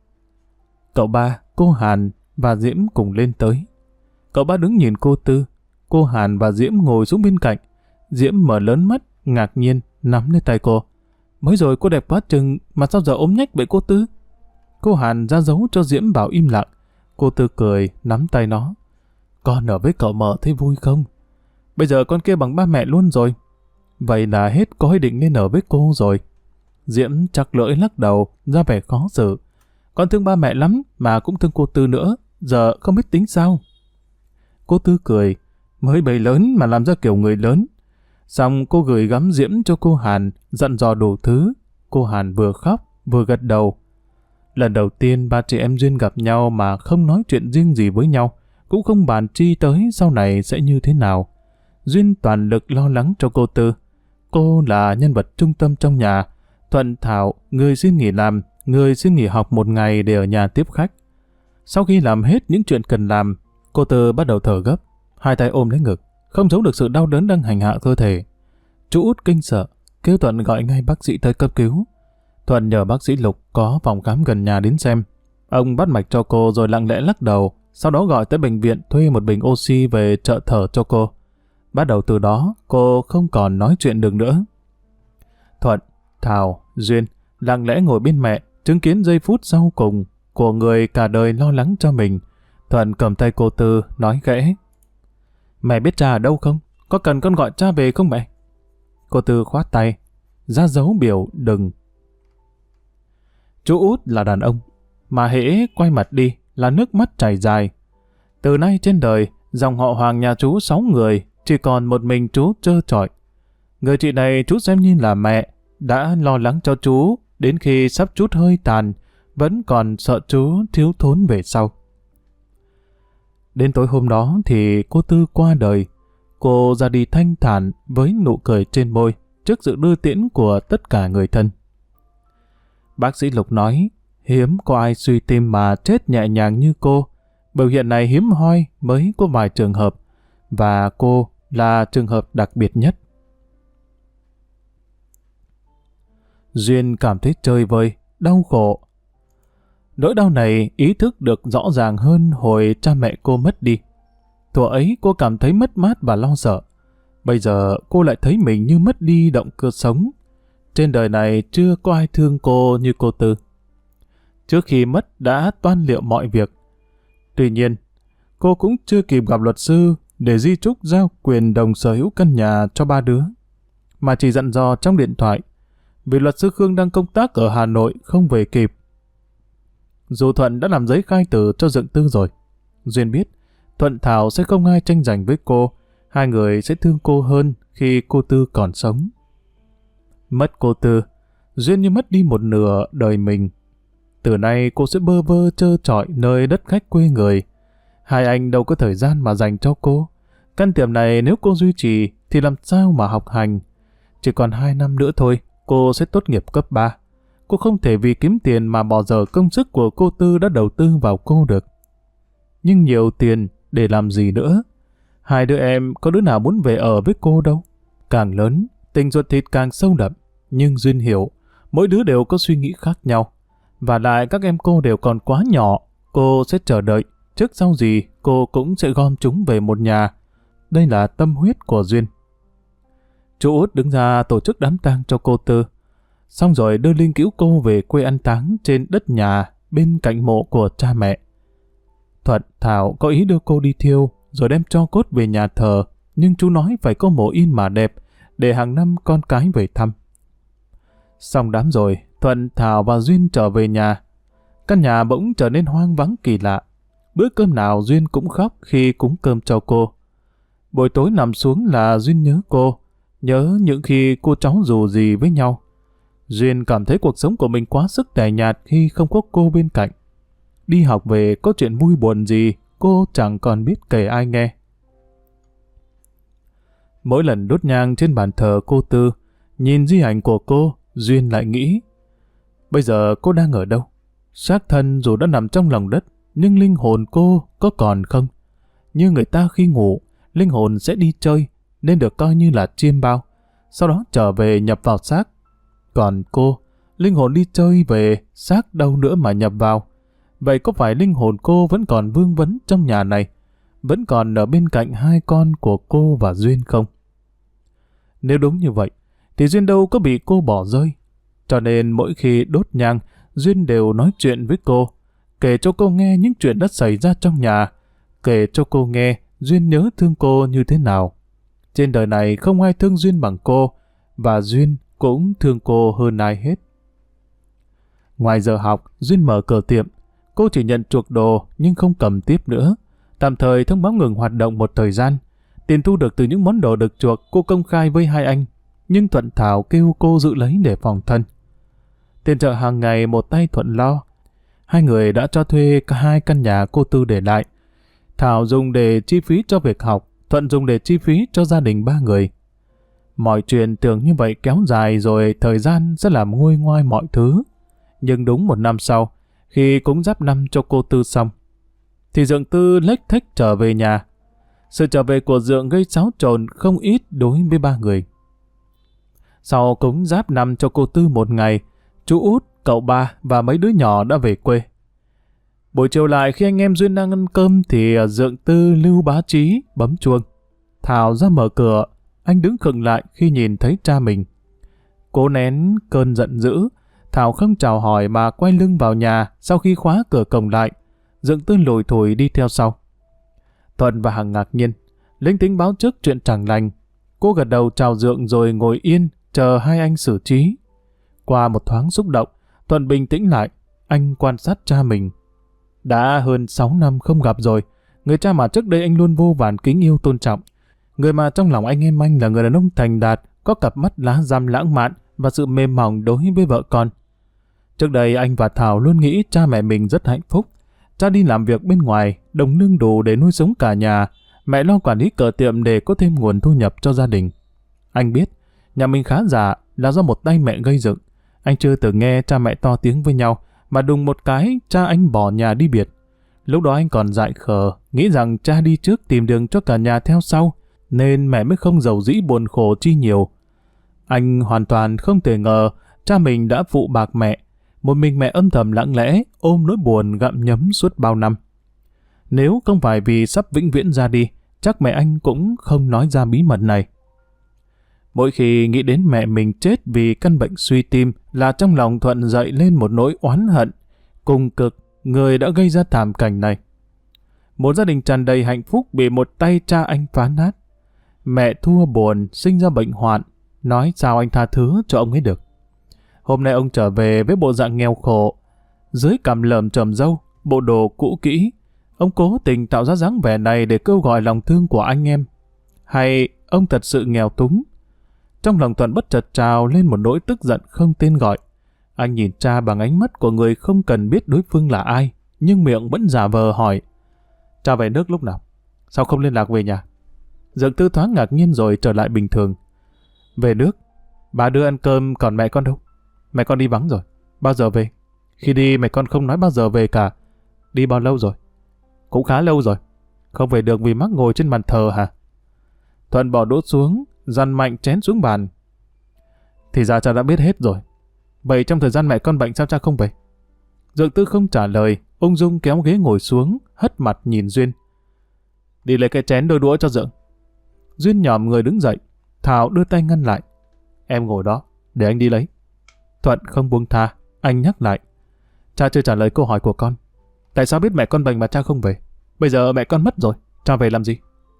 Cậu Ba, cô Hàn và Diễm cùng lên tới. Cậu Ba đứng nhìn cô Tư. Cô Hàn và Diễm ngồi xuống bên cạnh. Diễm mở lớn mắt, ngạc nhiên, nắm lấy tay cô. Mới rồi cô đẹp quá chừng, mà sao giờ ốm nhách vậy cô Tư? Cô Hàn ra dấu cho Diễm bảo im lặng. Cô Tư cười, nắm tay nó. Con ở với cậu mợ thấy vui không? Bây giờ con kia bằng ba mẹ luôn rồi. Vậy là hết có ý định nên ở với cô rồi. Diễm chắc lưỡi lắc đầu, ra vẻ khó xử. Con thương ba mẹ lắm, mà cũng thương cô Tư nữa. Giờ không biết tính sao. Cô Tư cười. Mới bầy lớn mà làm ra kiểu người lớn. Xong cô gửi gắm Diễm cho cô Hàn, dặn dò đủ thứ. Cô Hàn vừa khóc, vừa gật đầu. Lần đầu tiên 3 chị em Duyên gặp nhau mà không nói chuyện riêng gì với nhau, cũng không bàn chi tới sau này sẽ như thế nào. Duyên toàn lực lo lắng cho cô Tư. Cô là nhân vật trung tâm trong nhà. Thuận Thảo, người xin nghỉ làm, người xin nghỉ học 1 ngày để ở nhà tiếp khách. Sau khi làm hết những chuyện cần làm, cô Tư bắt đầu thở gấp, 2 tay ôm lấy ngực, không giấu được sự đau đớn đang hành hạ cơ thể. Chú Út kinh sợ, kêu Thuận gọi ngay bác sĩ tới cấp cứu. Thuận nhờ bác sĩ Lục có phòng khám gần nhà đến xem. Ông bắt mạch cho cô rồi lặng lẽ lắc đầu, sau đó gọi tới bệnh viện thuê một bình oxy về trợ thở cho cô. Bắt đầu từ đó, cô không còn nói chuyện được nữa. Thuận, Thảo, Duyên lặng lẽ ngồi bên mẹ, chứng kiến giây phút sau cùng của người cả đời lo lắng cho mình. Thuận cầm tay cô Tư, nói khẽ. Mẹ biết cha ở đâu không? Có cần con gọi cha về không mẹ? Cô Tư khoát tay, ra dấu biểu đừng. Chú Út là đàn ông, mà hễ quay mặt đi là nước mắt chảy dài. Từ nay trên đời, dòng họ Hoàng nhà chú 6 người, chỉ còn một mình chú trơ trọi. Người chị này chú xem như là mẹ, đã lo lắng cho chú, đến khi sắp trút hơi tàn, vẫn còn sợ chú thiếu thốn về sau. Đến tối hôm đó thì cô Tư qua đời. Cô ra đi thanh thản với nụ cười trên môi trước sự đưa tiễn của tất cả người thân. Bác sĩ Lục nói, hiếm có ai suy tim mà chết nhẹ nhàng như cô. Biểu hiện này hiếm hoi mới có vài trường hợp. và cô là trường hợp đặc biệt nhất. Duyên cảm thấy chơi vơi, đau khổ. Nỗi đau này ý thức được rõ ràng hơn hồi cha mẹ cô mất đi. Thuở ấy cô cảm thấy mất mát và lo sợ. Bây giờ cô lại thấy mình như mất đi động cơ sống. Trên đời này chưa có ai thương cô như cô Tư. Trước khi mất đã toan liệu mọi việc. Tuy nhiên, cô cũng chưa kịp gặp luật sư để di chúc giao quyền đồng sở hữu căn nhà cho ba đứa, mà chỉ dặn dò trong điện thoại vì luật sư Khương đang công tác ở Hà Nội không về kịp. Dù Thuận đã làm giấy khai tử cho Dượng Tư rồi, Duyên biết Thuận Thảo sẽ không ai tranh giành với cô, hai người sẽ thương cô hơn khi cô Tư còn sống. Mất cô Tư, Duyên như mất đi một nửa đời mình. Từ nay cô sẽ bơ vơ trơ trọi nơi đất khách quê người. Hai anh đâu có thời gian mà dành cho cô. Căn tiệm này nếu cô duy trì thì làm sao mà học hành. Chỉ còn 2 năm nữa thôi, cô sẽ tốt nghiệp cấp 3. Cô không thể vì kiếm tiền mà bỏ dở công sức của cô Tư đã đầu tư vào cô được. Nhưng nhiều tiền để làm gì nữa? Hai đứa em có đứa nào muốn về ở với cô đâu. Càng lớn, tình ruột thịt càng sâu đậm. Nhưng Duyên hiểu, mỗi đứa đều có suy nghĩ khác nhau. Và lại các em cô đều còn quá nhỏ, cô sẽ chờ đợi. Trước sau gì, cô cũng sẽ gom chúng về một nhà. Đây là tâm huyết của Duyên. Chú Út đứng ra tổ chức đám tang cho cô Tư. Xong rồi đưa linh cữu cô về quê an táng trên đất nhà bên cạnh mộ của cha mẹ. Thuận, Thảo có ý đưa cô đi thiêu rồi đem tro cốt về nhà thờ, nhưng chú nói phải có mộ in mà đẹp để hàng năm con cái về thăm. Xong đám rồi, Thuận, Thảo và Duyên trở về nhà. Căn nhà bỗng trở nên hoang vắng kỳ lạ. Bữa cơm nào Duyên cũng khóc khi cúng cơm cho cô. Buổi tối nằm xuống là Duyên nhớ cô, nhớ những khi cô cháu dù gì với nhau. Duyên cảm thấy cuộc sống của mình quá sức tẻ nhạt khi không có cô bên cạnh. Đi học về có chuyện vui buồn gì, cô chẳng còn biết kể ai nghe. Mỗi lần đốt nhang trên bàn thờ cô Tư, nhìn di ảnh của cô, Duyên lại nghĩ, bây giờ cô đang ở đâu? Xác thân dù đã nằm trong lòng đất, nhưng linh hồn cô có còn không? Như người ta khi ngủ, linh hồn sẽ đi chơi, nên được coi như là chiêm bao, sau đó trở về nhập vào xác. Còn cô, linh hồn đi chơi về, xác đâu nữa mà nhập vào. Vậy có phải linh hồn cô vẫn còn vương vấn trong nhà này, vẫn còn ở bên cạnh hai con của cô và Duyên không? Nếu đúng như vậy, thì Duyên đâu có bị cô bỏ rơi. Cho nên mỗi khi đốt nhang, Duyên đều nói chuyện với cô, kể cho cô nghe những chuyện đã xảy ra trong nhà, kể cho cô nghe Duyên nhớ thương cô như thế nào. Trên đời này không ai thương Duyên bằng cô, và Duyên cũng thương cô hơn ai hết. Ngoài giờ học, Duyên mở cửa tiệm. Cô chỉ nhận chuộc đồ nhưng không cầm tiếp nữa. Tạm thời thông báo ngừng hoạt động một thời gian. Tiền thu được từ những món đồ được chuộc cô công khai với hai anh, nhưng Thuận, Thảo kêu cô giữ lấy để phòng thân. Tiền trợ hàng ngày một tay Thuận lo. Hai người đã cho thuê cả 2 căn nhà cô Tư để lại. Thảo dùng để chi phí cho việc học, Thuận dùng để chi phí cho gia đình 3 người. Mọi chuyện tưởng như vậy kéo dài rồi thời gian sẽ làm nguôi ngoai mọi thứ. Nhưng đúng 1 năm sau, khi cúng giáp năm cho cô Tư xong, thì Dượng Tư lếch thếch trở về nhà. Sự trở về của Dượng gây xáo trộn không ít đối với 3 người. Sau cúng giáp năm cho cô Tư 1 ngày, chú Út, cậu Ba và mấy đứa nhỏ đã về quê. Buổi chiều lại khi anh em Duyên đang ăn cơm thì Dượng Tư Lưu Bá Trí bấm chuông. Thảo ra mở cửa, anh đứng khựng lại khi nhìn thấy cha mình. Cố nén cơn giận dữ, Thảo không chào hỏi mà quay lưng vào nhà sau khi khóa cửa cổng lại. Dượng Tư lủi thủi đi theo sau. Thuận và Hằng ngạc nhiên, linh tính báo trước chuyện chẳng lành. Cô gật đầu chào Dượng rồi ngồi yên, chờ hai anh xử trí. Qua một thoáng xúc động, Thuận bình tĩnh lại, anh quan sát cha mình. Đã hơn 6 năm không gặp rồi, người cha mà trước đây anh luôn vô vàn kính yêu tôn trọng. Người mà trong lòng anh em anh là người đàn ông thành đạt, có cặp mắt lá răm lãng mạn và sự mềm mỏng đối với vợ con. Trước đây anh và Thảo luôn nghĩ cha mẹ mình rất hạnh phúc. Cha đi làm việc bên ngoài, đồng lương đủ để nuôi sống cả nhà. Mẹ lo quản lý cửa tiệm để có thêm nguồn thu nhập cho gia đình. Anh biết, nhà mình khá giả là do một tay mẹ gây dựng. Anh chưa từng nghe cha mẹ to tiếng với nhau, mà đùng một cái cha anh bỏ nhà đi biệt. Lúc đó anh còn dại khờ, nghĩ rằng cha đi trước tìm đường cho cả nhà theo sau, nên mẹ mới không giàu dĩ buồn khổ chi nhiều. Anh hoàn toàn không thể ngờ cha mình đã phụ bạc mẹ, một mình mẹ âm thầm lặng lẽ ôm nỗi buồn gặm nhấm suốt bao năm. Nếu không phải vì sắp vĩnh viễn ra đi, chắc mẹ anh cũng không nói ra bí mật này. Mỗi khi nghĩ đến mẹ mình chết vì căn bệnh suy tim là trong lòng Thuận dậy lên một nỗi oán hận, cùng cực người đã gây ra thảm cảnh này. Một gia đình tràn đầy hạnh phúc bị một tay cha anh phá nát. Mẹ thua buồn, sinh ra bệnh hoạn, nói sao anh tha thứ cho ông ấy được. Hôm nay ông trở về với bộ dạng nghèo khổ, dưới cằm lởm chởm râu, bộ đồ cũ kỹ. Ông cố tình tạo ra dáng vẻ này để kêu gọi lòng thương của anh em. Hay ông thật sự nghèo túng? Trong lòng Thuận bất chợt trào lên một nỗi tức giận không tên gọi. Anh nhìn cha bằng ánh mắt của người không cần biết đối phương là ai, nhưng miệng vẫn giả vờ hỏi. Cha về nước lúc nào? Sao không liên lạc về nhà? Dượng Tư thoáng ngạc nhiên rồi trở lại bình thường. Về nước? Bà đưa ăn cơm, còn mẹ con đâu? Mẹ con đi vắng rồi. Bao giờ về? Khi đi mẹ con không nói bao giờ về cả. Đi bao lâu rồi? Cũng khá lâu rồi. Không về được vì mắc ngồi trên bàn thờ hả? Thuận bỏ đũa xuống, dằn mạnh chén xuống bàn. Thì ra cha đã biết hết rồi. Vậy trong thời gian mẹ con bệnh sao cha không về? Dượng Tư không trả lời, ung dung kéo ghế ngồi xuống, hất mặt nhìn Duyên. Đi lấy cái chén đôi đũa cho Dượng. Duyên nhòm người đứng dậy, Thảo đưa tay ngăn lại. Em ngồi đó, để anh đi lấy. Thuận không buông tha, anh nhắc lại. Cha chưa trả lời câu hỏi của con. Tại sao biết mẹ con bệnh mà cha không về? Bây giờ mẹ con mất rồi, cha về làm gì?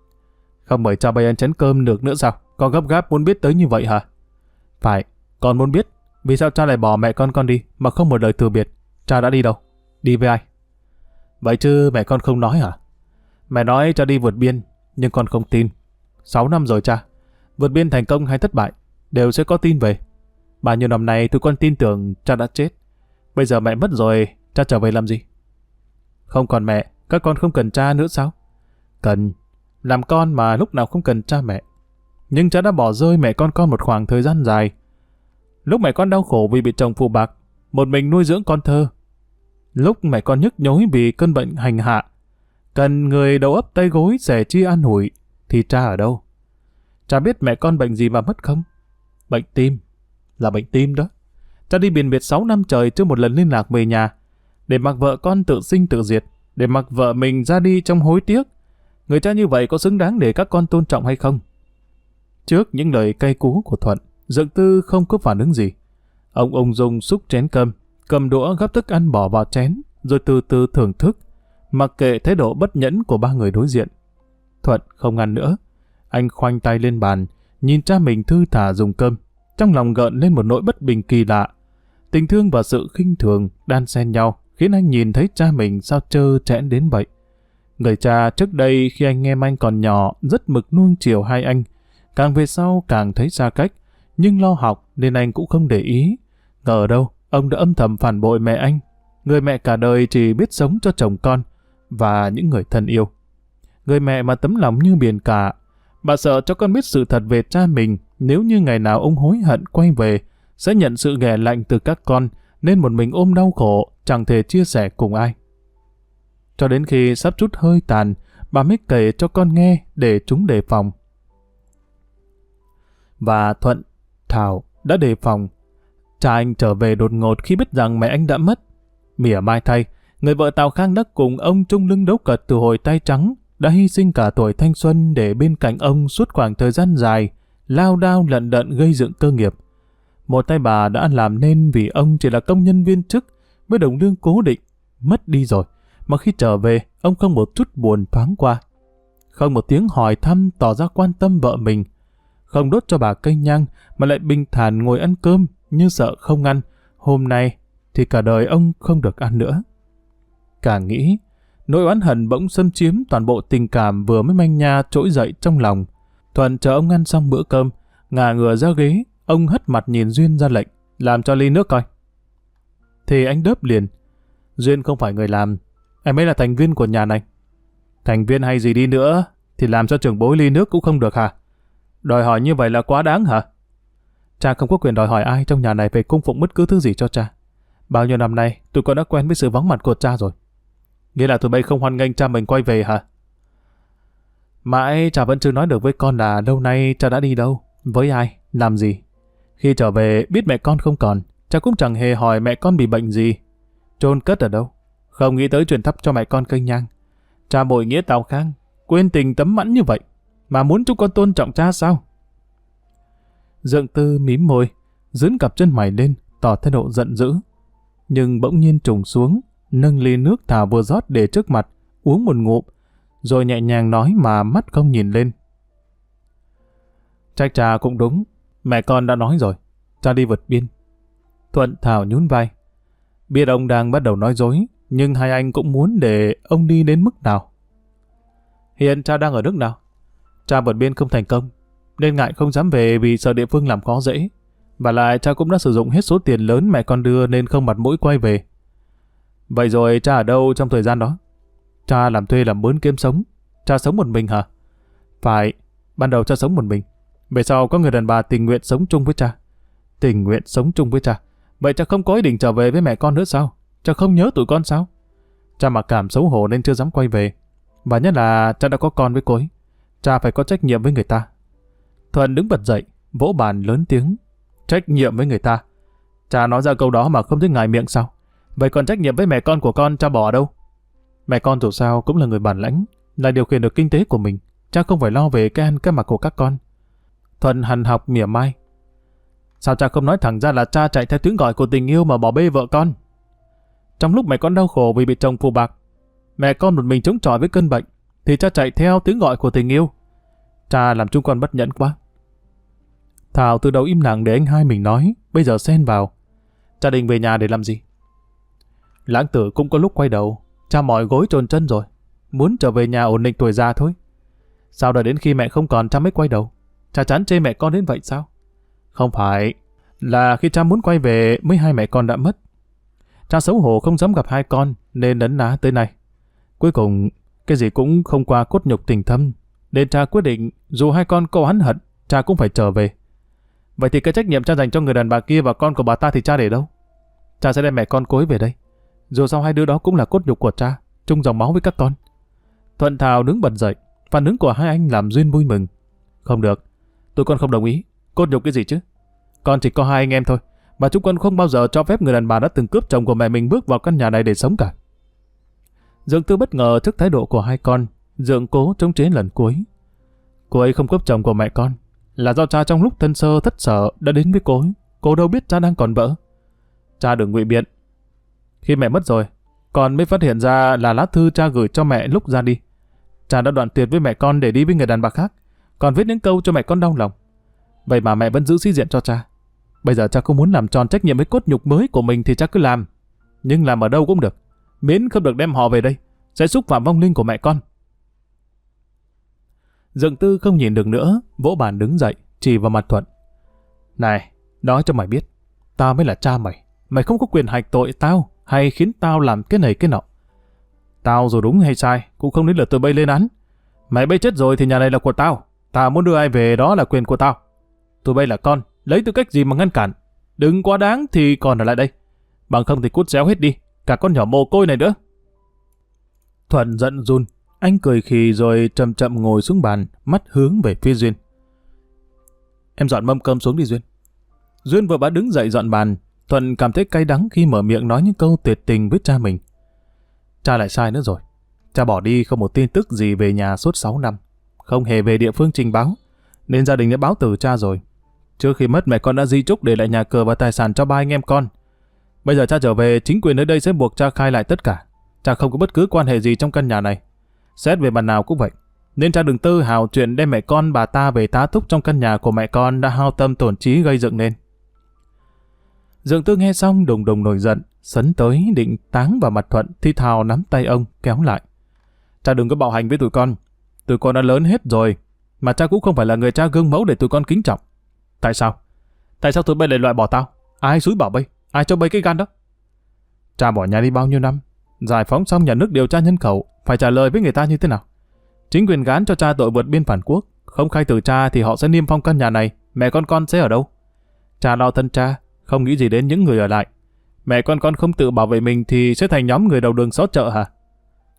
Không mời cha bày ăn chén cơm được nữa sao? Con gấp gáp muốn biết tới như vậy hả? Phải, con muốn biết. Vì sao cha lại bỏ mẹ con đi mà không một lời từ biệt? Cha đã đi đâu? Đi với ai? Vậy chứ mẹ con không nói hả? Mẹ nói cha đi vượt biên, nhưng con không tin. 6 năm rồi cha. Vượt biên thành công hay thất bại, đều sẽ có tin về. Bao nhiêu năm nay tụi con tin tưởng cha đã chết. Bây giờ mẹ mất rồi, cha trở về làm gì? Không còn mẹ, các con không cần cha nữa sao? Cần. Làm con mà lúc nào không cần cha mẹ. Nhưng cha đã bỏ rơi mẹ con một khoảng thời gian dài. Lúc mẹ con đau khổ vì bị chồng phụ bạc, một mình nuôi dưỡng con thơ. Lúc mẹ con nhức nhối vì cơn bệnh hành hạ, cần người đầu ấp tay gối sẻ chia an ủi, thì cha ở đâu? Cha biết mẹ con bệnh gì mà mất không? Bệnh tim. Là bệnh tim đó. Cha đi biển biệt 6 năm trời chưa một lần liên lạc về nhà, để mặc vợ con tự sinh tự diệt, để mặc vợ mình ra đi trong hối tiếc. Người cha như vậy có xứng đáng để các con tôn trọng hay không? Trước những lời cay cú của Thuận, Dượng Tư không có phản ứng gì. Ông ung dung xúc chén cơm, cầm đũa gắp thức ăn bỏ vào chén, rồi từ từ thưởng thức, mặc kệ thái độ bất nhẫn của ba người đối diện. Thuận không ăn nữa. Anh khoanh tay lên bàn, nhìn cha mình thư thả dùng cơm, trong lòng gợn lên một nỗi bất bình kỳ lạ. Tình thương và sự khinh thường đan xen nhau, khiến anh nhìn thấy cha mình sao trơ trẽn đến vậy. Người cha trước đây khi anh em anh còn nhỏ rất mực nuông chiều hai anh, càng về sau càng thấy xa cách, nhưng lo học nên anh cũng không để ý. Ngờ đâu, ông đã âm thầm phản bội mẹ anh, người mẹ cả đời chỉ biết sống cho chồng con và những người thân yêu. Người mẹ mà tấm lòng như biển cả. Bà sợ cho con biết sự thật về cha mình, nếu như ngày nào ông hối hận quay về, sẽ nhận sự ghẻ lạnh từ các con, nên một mình ôm đau khổ, chẳng thể chia sẻ cùng ai. Cho đến khi sắp trút hơi tàn, bà mới kể cho con nghe để chúng đề phòng. Và Thuận, Thảo đã đề phòng. Cha anh trở về đột ngột khi biết rằng mẹ anh đã mất. Mỉa mai thay, người vợ Tào Khang đã cùng ông chung lưng đấu cật từ hồi tay trắng, đã hy sinh cả tuổi thanh xuân để bên cạnh ông suốt khoảng thời gian dài, lao đao lận đận gây dựng cơ nghiệp. Một tay bà đã làm nên vì ông chỉ là công nhân viên chức với đồng lương cố định, mất đi rồi, mà khi trở về, ông không một chút buồn thoáng qua. Không một tiếng hỏi thăm tỏ ra quan tâm vợ mình. Không đốt cho bà cây nhang, mà lại bình thản ngồi ăn cơm, như sợ không ăn. Hôm nay thì cả đời ông không được ăn nữa. Càng nghĩ, nỗi oán hận bỗng xâm chiếm toàn bộ tình cảm vừa mới manh nha trỗi dậy trong lòng. Thuận chờ ông ăn xong bữa cơm, ngả ngửa ra ghế, ông hất mặt nhìn Duyên ra lệnh, làm cho ly nước coi. Thì anh đớp liền, Duyên không phải người làm, em ấy là thành viên của nhà này. Thành viên hay gì đi nữa, thì làm cho trưởng bối ly nước cũng không được hả? Đòi hỏi như vậy là quá đáng hả? Cha không có quyền đòi hỏi ai trong nhà này về cung phụng bất cứ thứ gì cho cha. Bao nhiêu năm nay, tụi con đã quen với sự vắng mặt của cha rồi. Nghĩa là tụi bay không hoan nghênh cha mình quay về hả? Mãi cha vẫn chưa nói được với con là lâu nay cha đã đi đâu, với ai, làm gì. Khi trở về biết mẹ con không còn, cha cũng chẳng hề hỏi mẹ con bị bệnh gì, chôn cất ở đâu. Không nghĩ tới chuyện thắp cho mẹ con cây nhang. Cha bội nghĩa tào khang, quên tình tấm mẫn như vậy, mà muốn chúng con tôn trọng cha sao? Dượng Tư mím môi, dướn cặp chân mày lên, tỏ thái độ giận dữ. Nhưng bỗng nhiên trùng xuống, nâng ly nước Thảo vừa rót để trước mặt, uống một ngụm, rồi nhẹ nhàng nói mà mắt không nhìn lên. Trách cha cũng đúng, mẹ con đã nói rồi, cha đi vượt biên. Thuận Thảo nhún vai. Biết ông đang bắt đầu nói dối, nhưng hai anh cũng muốn để ông đi đến mức nào. Hiện cha đang ở nước nào? Cha vượt biên không thành công, nên ngại không dám về vì sợ địa phương làm khó dễ. Và lại cha cũng đã sử dụng hết số tiền lớn mẹ con đưa nên không mặt mũi quay về. Vậy rồi cha ở đâu trong thời gian đó? Cha làm thuê làm mướn kiếm sống. Cha sống một mình hả? Phải, ban đầu cha sống một mình. Về sau có người đàn bà tình nguyện sống chung với cha. Tình nguyện sống chung với cha. Vậy cha không có ý định trở về với mẹ con nữa sao? Cha không nhớ tụi con sao? Cha mặc cảm xấu hổ nên chưa dám quay về. Và nhất là cha đã có con với cô ấy. Cha phải có trách nhiệm với người ta. Thuận đứng bật dậy, vỗ bàn lớn tiếng. Trách nhiệm với người ta? Cha nói ra câu đó mà không thấy ngại miệng sao? Vậy còn trách nhiệm với mẹ con của con cha bỏ ở đâu? Mẹ con dù sao cũng là người bản lãnh, là điều khiển được kinh tế của mình. Cha không phải lo về cái ăn cái mặc của các con. Thuận hằn học mỉa mai. Sao cha không nói thẳng ra là cha chạy theo tiếng gọi của tình yêu mà bỏ bê vợ con? Trong lúc mẹ con đau khổ vì bị chồng phù bạc, mẹ con một mình chống chọi với cơn bệnh, thì cha chạy theo tiếng gọi của tình yêu. Cha làm chúng con bất nhẫn quá. Thảo từ đầu im lặng để anh hai mình nói, bây giờ xen vào. Cha định về nhà để làm gì? Lãng tử cũng có lúc quay đầu, cha mỏi gối trồn chân rồi, muốn trở về nhà ổn định tuổi già thôi. Sao đợi đến khi mẹ không còn cha mới quay đầu? Cha chán chê mẹ con đến vậy sao? Không phải, là khi cha muốn quay về mới hai mẹ con đã mất. Cha xấu hổ không dám gặp hai con nên nấn ná tới nay. Cuối cùng, cái gì cũng không qua cốt nhục tình thâm, nên cha quyết định dù hai con có oán hận, cha cũng phải trở về. Vậy thì cái trách nhiệm cha dành cho người đàn bà kia và con của bà ta thì cha để đâu? Cha sẽ đem mẹ con cô ấy về đây. Dù sao hai đứa đó cũng là cốt nhục của cha, chung dòng máu với các con. Thuận Thảo đứng bật dậy, phản ứng của hai anh làm Duyên vui mừng. Không được, tụi con không đồng ý. Cốt nhục cái gì chứ? Con chỉ có hai anh em thôi, và chúng con không bao giờ cho phép người đàn bà đã từng cướp chồng của mẹ mình bước vào căn nhà này để sống cả. Dượng Tư bất ngờ trước thái độ của hai con. Dượng cố chống chế lần cuối. Cô ấy không cướp chồng của mẹ con, là do cha trong lúc thân sơ thất sở đã đến với cô ấy. Cô đâu biết cha đang còn vợ. Cha đừng ngụy biện. Khi mẹ mất rồi, con mới phát hiện ra là lá thư cha gửi cho mẹ lúc ra đi. Cha đã đoạn tuyệt với mẹ con để đi với người đàn bà khác, còn viết những câu cho mẹ con đau lòng. Vậy mà mẹ vẫn giữ sĩ diện cho cha. Bây giờ cha không muốn làm tròn trách nhiệm với cốt nhục mới của mình thì cha cứ làm. Nhưng làm ở đâu cũng được, miễn không được đem họ về đây, sẽ xúc phạm vong linh của mẹ con. Dượng Tư không nhìn được nữa, vỗ bàn đứng dậy, chỉ vào mặt Thuận. Này, nói cho mày biết, tao mới là cha mày. Mày không có quyền hạch tội tao hay khiến tao làm cái này cái nọ. Tao dù đúng hay sai cũng không đến lượt tụi bay lên án. Mày bay chết rồi thì nhà này là của tao. Tao muốn đưa ai về đó là quyền của tao. Tụi bay là con, lấy tư cách gì mà ngăn cản? Đừng quá đáng thì còn ở lại đây. Bằng không thì cút xéo hết đi, cả con nhỏ mồ côi này nữa. Thuận giận run, anh cười khì rồi chậm chậm ngồi xuống bàn, mắt hướng về phía Duyên. Em dọn mâm cơm xuống đi Duyên. Duyên vừa bá đứng dậy dọn bàn. Thuận cảm thấy cay đắng khi mở miệng nói những câu tuyệt tình với cha mình. Cha lại sai nữa rồi. Cha bỏ đi không một tin tức gì về nhà suốt 6 năm. Không hề về địa phương trình báo, nên gia đình đã báo từ cha rồi. Trước khi mất mẹ con đã di chúc để lại nhà cửa và tài sản cho ba anh em con. Bây giờ cha trở về, chính quyền ở đây sẽ buộc cha khai lại tất cả. Cha không có bất cứ quan hệ gì trong căn nhà này. Xét về mặt nào cũng vậy. Nên cha đừng tự hào chuyện đem mẹ con bà ta về tá túc trong căn nhà của mẹ con đã hao tâm tổn trí gây dựng nên. Dượng Tư nghe xong đùng đùng nổi giận, sấn tới định táng vào mặt Thuận thì Thảo nắm tay ông kéo lại. Cha đừng có bạo hành với tụi con. Tụi con đã lớn hết rồi, mà cha cũng không phải là người cha gương mẫu để tụi con kính trọng. Tại sao? Tại sao tụi bay lại loại bỏ tao? Ai xúi bảo bay? Ai cho bay cái gan đó? Cha bỏ nhà đi bao nhiêu năm, giải phóng xong nhà nước điều tra nhân khẩu, phải trả lời với người ta như thế nào? Chính quyền gán cho cha tội vượt biên phản quốc, không khai từ cha thì họ sẽ niêm phong căn nhà này, mẹ con sẽ ở đâu? Cha lo thân cha, không nghĩ gì đến những người ở lại. Mẹ con không tự bảo vệ mình thì sẽ thành nhóm người đầu đường xó chợ hả?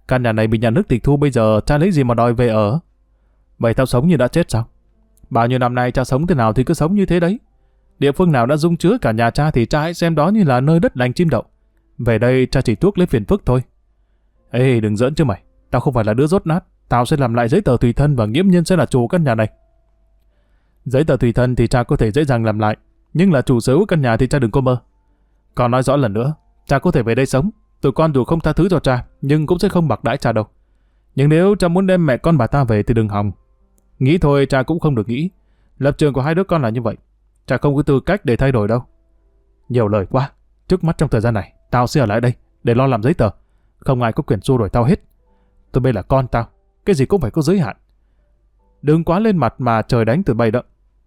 Căn nhà này bị nhà nước tịch thu, bây giờ cha lấy gì mà đòi về ở? Vậy tao sống như đã chết sao? Bao nhiêu năm nay cha sống thế nào thì cứ sống như thế đấy. Địa phương nào đã dung chứa cả nhà cha thì cha hãy xem đó như là nơi đất lành chim đậu. Về đây cha chỉ tuốc lấy phiền phức thôi. Ê, đừng giỡn chứ mày. Tao không phải là đứa dốt nát. Tao sẽ làm lại giấy tờ tùy thân và nghiễm nhiên sẽ là chủ căn nhà này. Giấy tờ tùy thân thì cha có thể dễ dàng làm lại, nhưng là chủ sở hữu căn nhà thì cha đừng có mơ. Còn nói rõ lần nữa, cha có thể về đây sống. Tụi con dù không tha thứ cho cha, nhưng cũng sẽ không bạc đãi cha đâu. Nhưng nếu cha muốn đem mẹ con bà ta về thì đừng hòng. Nghĩ thôi cha cũng không được nghĩ. Lập trường của hai đứa con là như vậy. Cha không có tư cách để thay đổi đâu. Nhiều lời quá. Trước mắt trong thời gian này, tao sẽ ở lại đây để lo làm giấy tờ. Không ai có quyền xua đuổi tao hết. Tôi bây là con tao. Cái gì cũng phải có giới hạn. Đừng quá lên mặt mà trời đánh từ bay đó.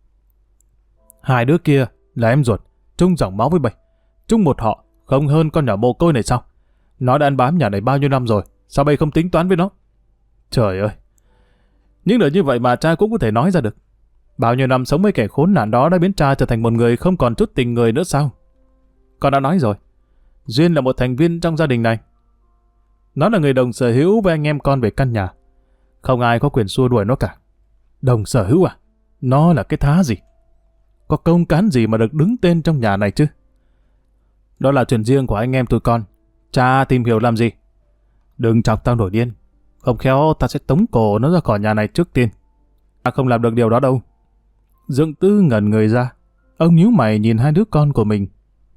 Hai đứa kia là em ruột, chung dòng máu với mày. Chung một họ, không hơn con nhỏ mồ côi này sao? Nó đã ăn bám nhà này bao nhiêu năm rồi, sao bây không tính toán với nó? Trời ơi! Những lời như vậy mà cha cũng có thể nói ra được. Bao nhiêu năm sống với kẻ khốn nạn đó đã biến cha trở thành một người không còn chút tình người nữa sao? Con đã nói rồi, Duyên là một thành viên trong gia đình này. Nó là người đồng sở hữu với anh em con về căn nhà. Không ai có quyền xua đuổi nó cả. Đồng sở hữu à? Nó là cái thá gì? Có công cán gì mà được đứng tên trong nhà này chứ? Đó là chuyện riêng của anh em tụi con. Cha tìm hiểu làm gì? Đừng chọc tao nổi điên. Không khéo ta sẽ tống cổ nó ra khỏi nhà này trước tiên. Ta không làm được điều đó đâu. Dương Tư ngẩn người ra. Ông nhíu mày nhìn hai đứa con của mình.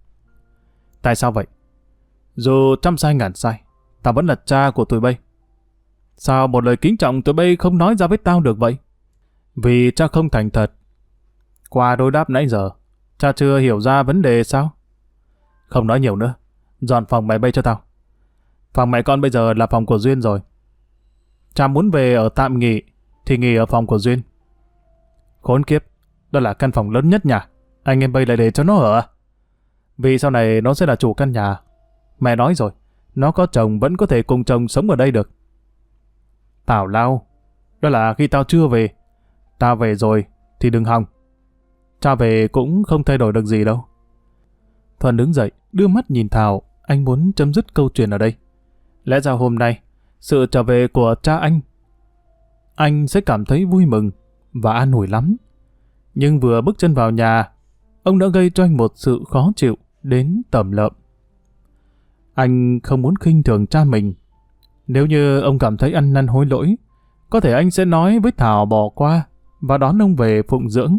Tại sao vậy? Dù trăm sai ngàn sai, ta vẫn là cha của tụi bay. Sao một lời kính trọng tụi bay không nói ra với tao được vậy? Vì cha không thành thật. Qua đối đáp nãy giờ, cha chưa hiểu ra vấn đề sao? Không nói nhiều nữa. Dọn phòng mày bay cho tao. Phòng mẹ con bây giờ là phòng của Duyên rồi. Cha muốn về ở tạm nghỉ thì nghỉ ở phòng của Duyên. Khốn kiếp, đó là căn phòng lớn nhất nhà. Anh em bay lại để cho nó ở. Vì sau này nó sẽ là chủ căn nhà. Mẹ nói rồi, nó có chồng vẫn có thể cùng chồng sống ở đây được. Tào lao, đó là khi tao chưa về. Tao về rồi thì đừng hòng. Cha về cũng không thay đổi được gì đâu. Thuần đứng dậy, đưa mắt nhìn Thảo. Anh muốn chấm dứt câu chuyện ở đây. Lẽ ra hôm nay, sự trở về của cha anh sẽ cảm thấy vui mừng và an ủi lắm. Nhưng vừa bước chân vào nhà, ông đã gây cho anh một sự khó chịu đến tởm lợm. Anh không muốn khinh thường cha mình. Nếu như ông cảm thấy ăn năn hối lỗi, có thể anh sẽ nói với Thảo bỏ qua và đón ông về phụng dưỡng.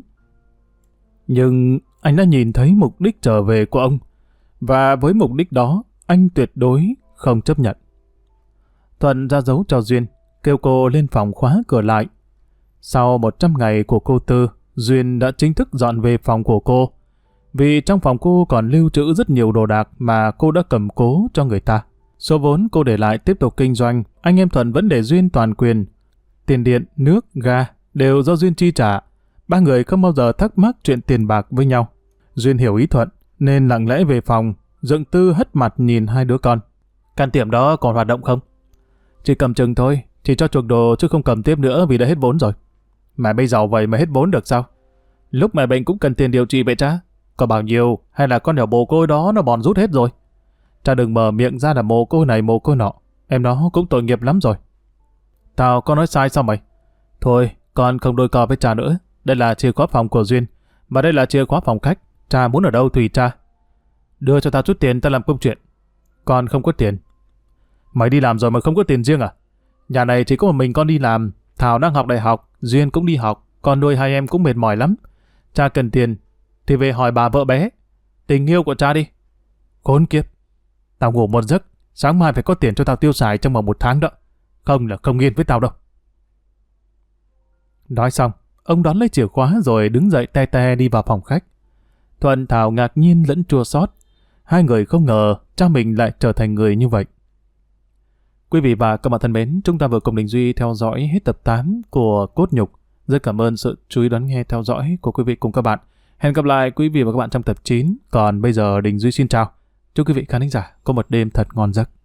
Nhưng anh đã nhìn thấy mục đích trở về của ông, và với mục đích đó, anh tuyệt đối không chấp nhận. Thuận ra dấu cho Duyên, kêu cô lên phòng khóa cửa lại. Sau 100 ngày của cô Tư, Duyên đã chính thức dọn về phòng của cô. Vì trong phòng cô còn lưu trữ rất nhiều đồ đạc mà cô đã cầm cố cho người ta. Số vốn cô để lại tiếp tục kinh doanh, anh em Thuận vẫn để Duyên toàn quyền. Tiền điện, nước, ga đều do Duyên chi trả. Ba người không bao giờ thắc mắc chuyện tiền bạc với nhau. Duyên hiểu ý Thuận nên lặng lẽ về phòng. Dượng Tư hất mặt nhìn hai đứa con. Căn tiệm đó còn hoạt động không? Chỉ cầm chừng thôi, chỉ cho chuộc đồ chứ không cầm tiếp nữa vì đã hết vốn rồi. Mẹ bây giàu vậy mà hết vốn được sao? Lúc mẹ bệnh cũng cần tiền điều trị vậy cha. Có bao nhiêu hay là con nhỏ mồ côi đó nó bòn rút hết rồi? Cha đừng mở miệng ra là mồ côi này mồ côi nọ. Em nó cũng tội nghiệp lắm rồi. Tao có nói sai sao mày? Thôi, con không đôi co với cha nữa. Đây là chìa khóa phòng của Duyên. Và đây là chìa khóa phòng khách. Cha muốn ở đâu tùy cha. Đưa cho tao chút tiền tao làm công chuyện. Con không có tiền. Mày đi làm rồi mà không có tiền riêng à? Nhà này chỉ có một mình con đi làm. Thảo đang học đại học, Duyên cũng đi học. Con nuôi hai em cũng mệt mỏi lắm. Cha cần tiền thì về hỏi bà vợ bé. Tình yêu của cha đi. Khốn kiếp. Tao ngủ một giấc, sáng mai phải có tiền cho tao tiêu xài trong vòng 1 tháng đó. Không là không yên với tao đâu. Nói xong, ông đón lấy chìa khóa rồi đứng dậy te te đi vào phòng khách. Thuận Thảo ngạc nhiên lẫn chua xót. Hai người không ngờ cha mình lại trở thành người như vậy. Quý vị và các bạn thân mến, chúng ta vừa cùng Đình Duy theo dõi hết tập 8 của Cốt Nhục. Rất cảm ơn sự chú ý đón nghe theo dõi của quý vị cùng các bạn. Hẹn gặp lại quý vị và các bạn trong tập 9. Còn bây giờ Đình Duy xin chào. Chúc quý vị khán thính giả có một đêm thật ngon giấc.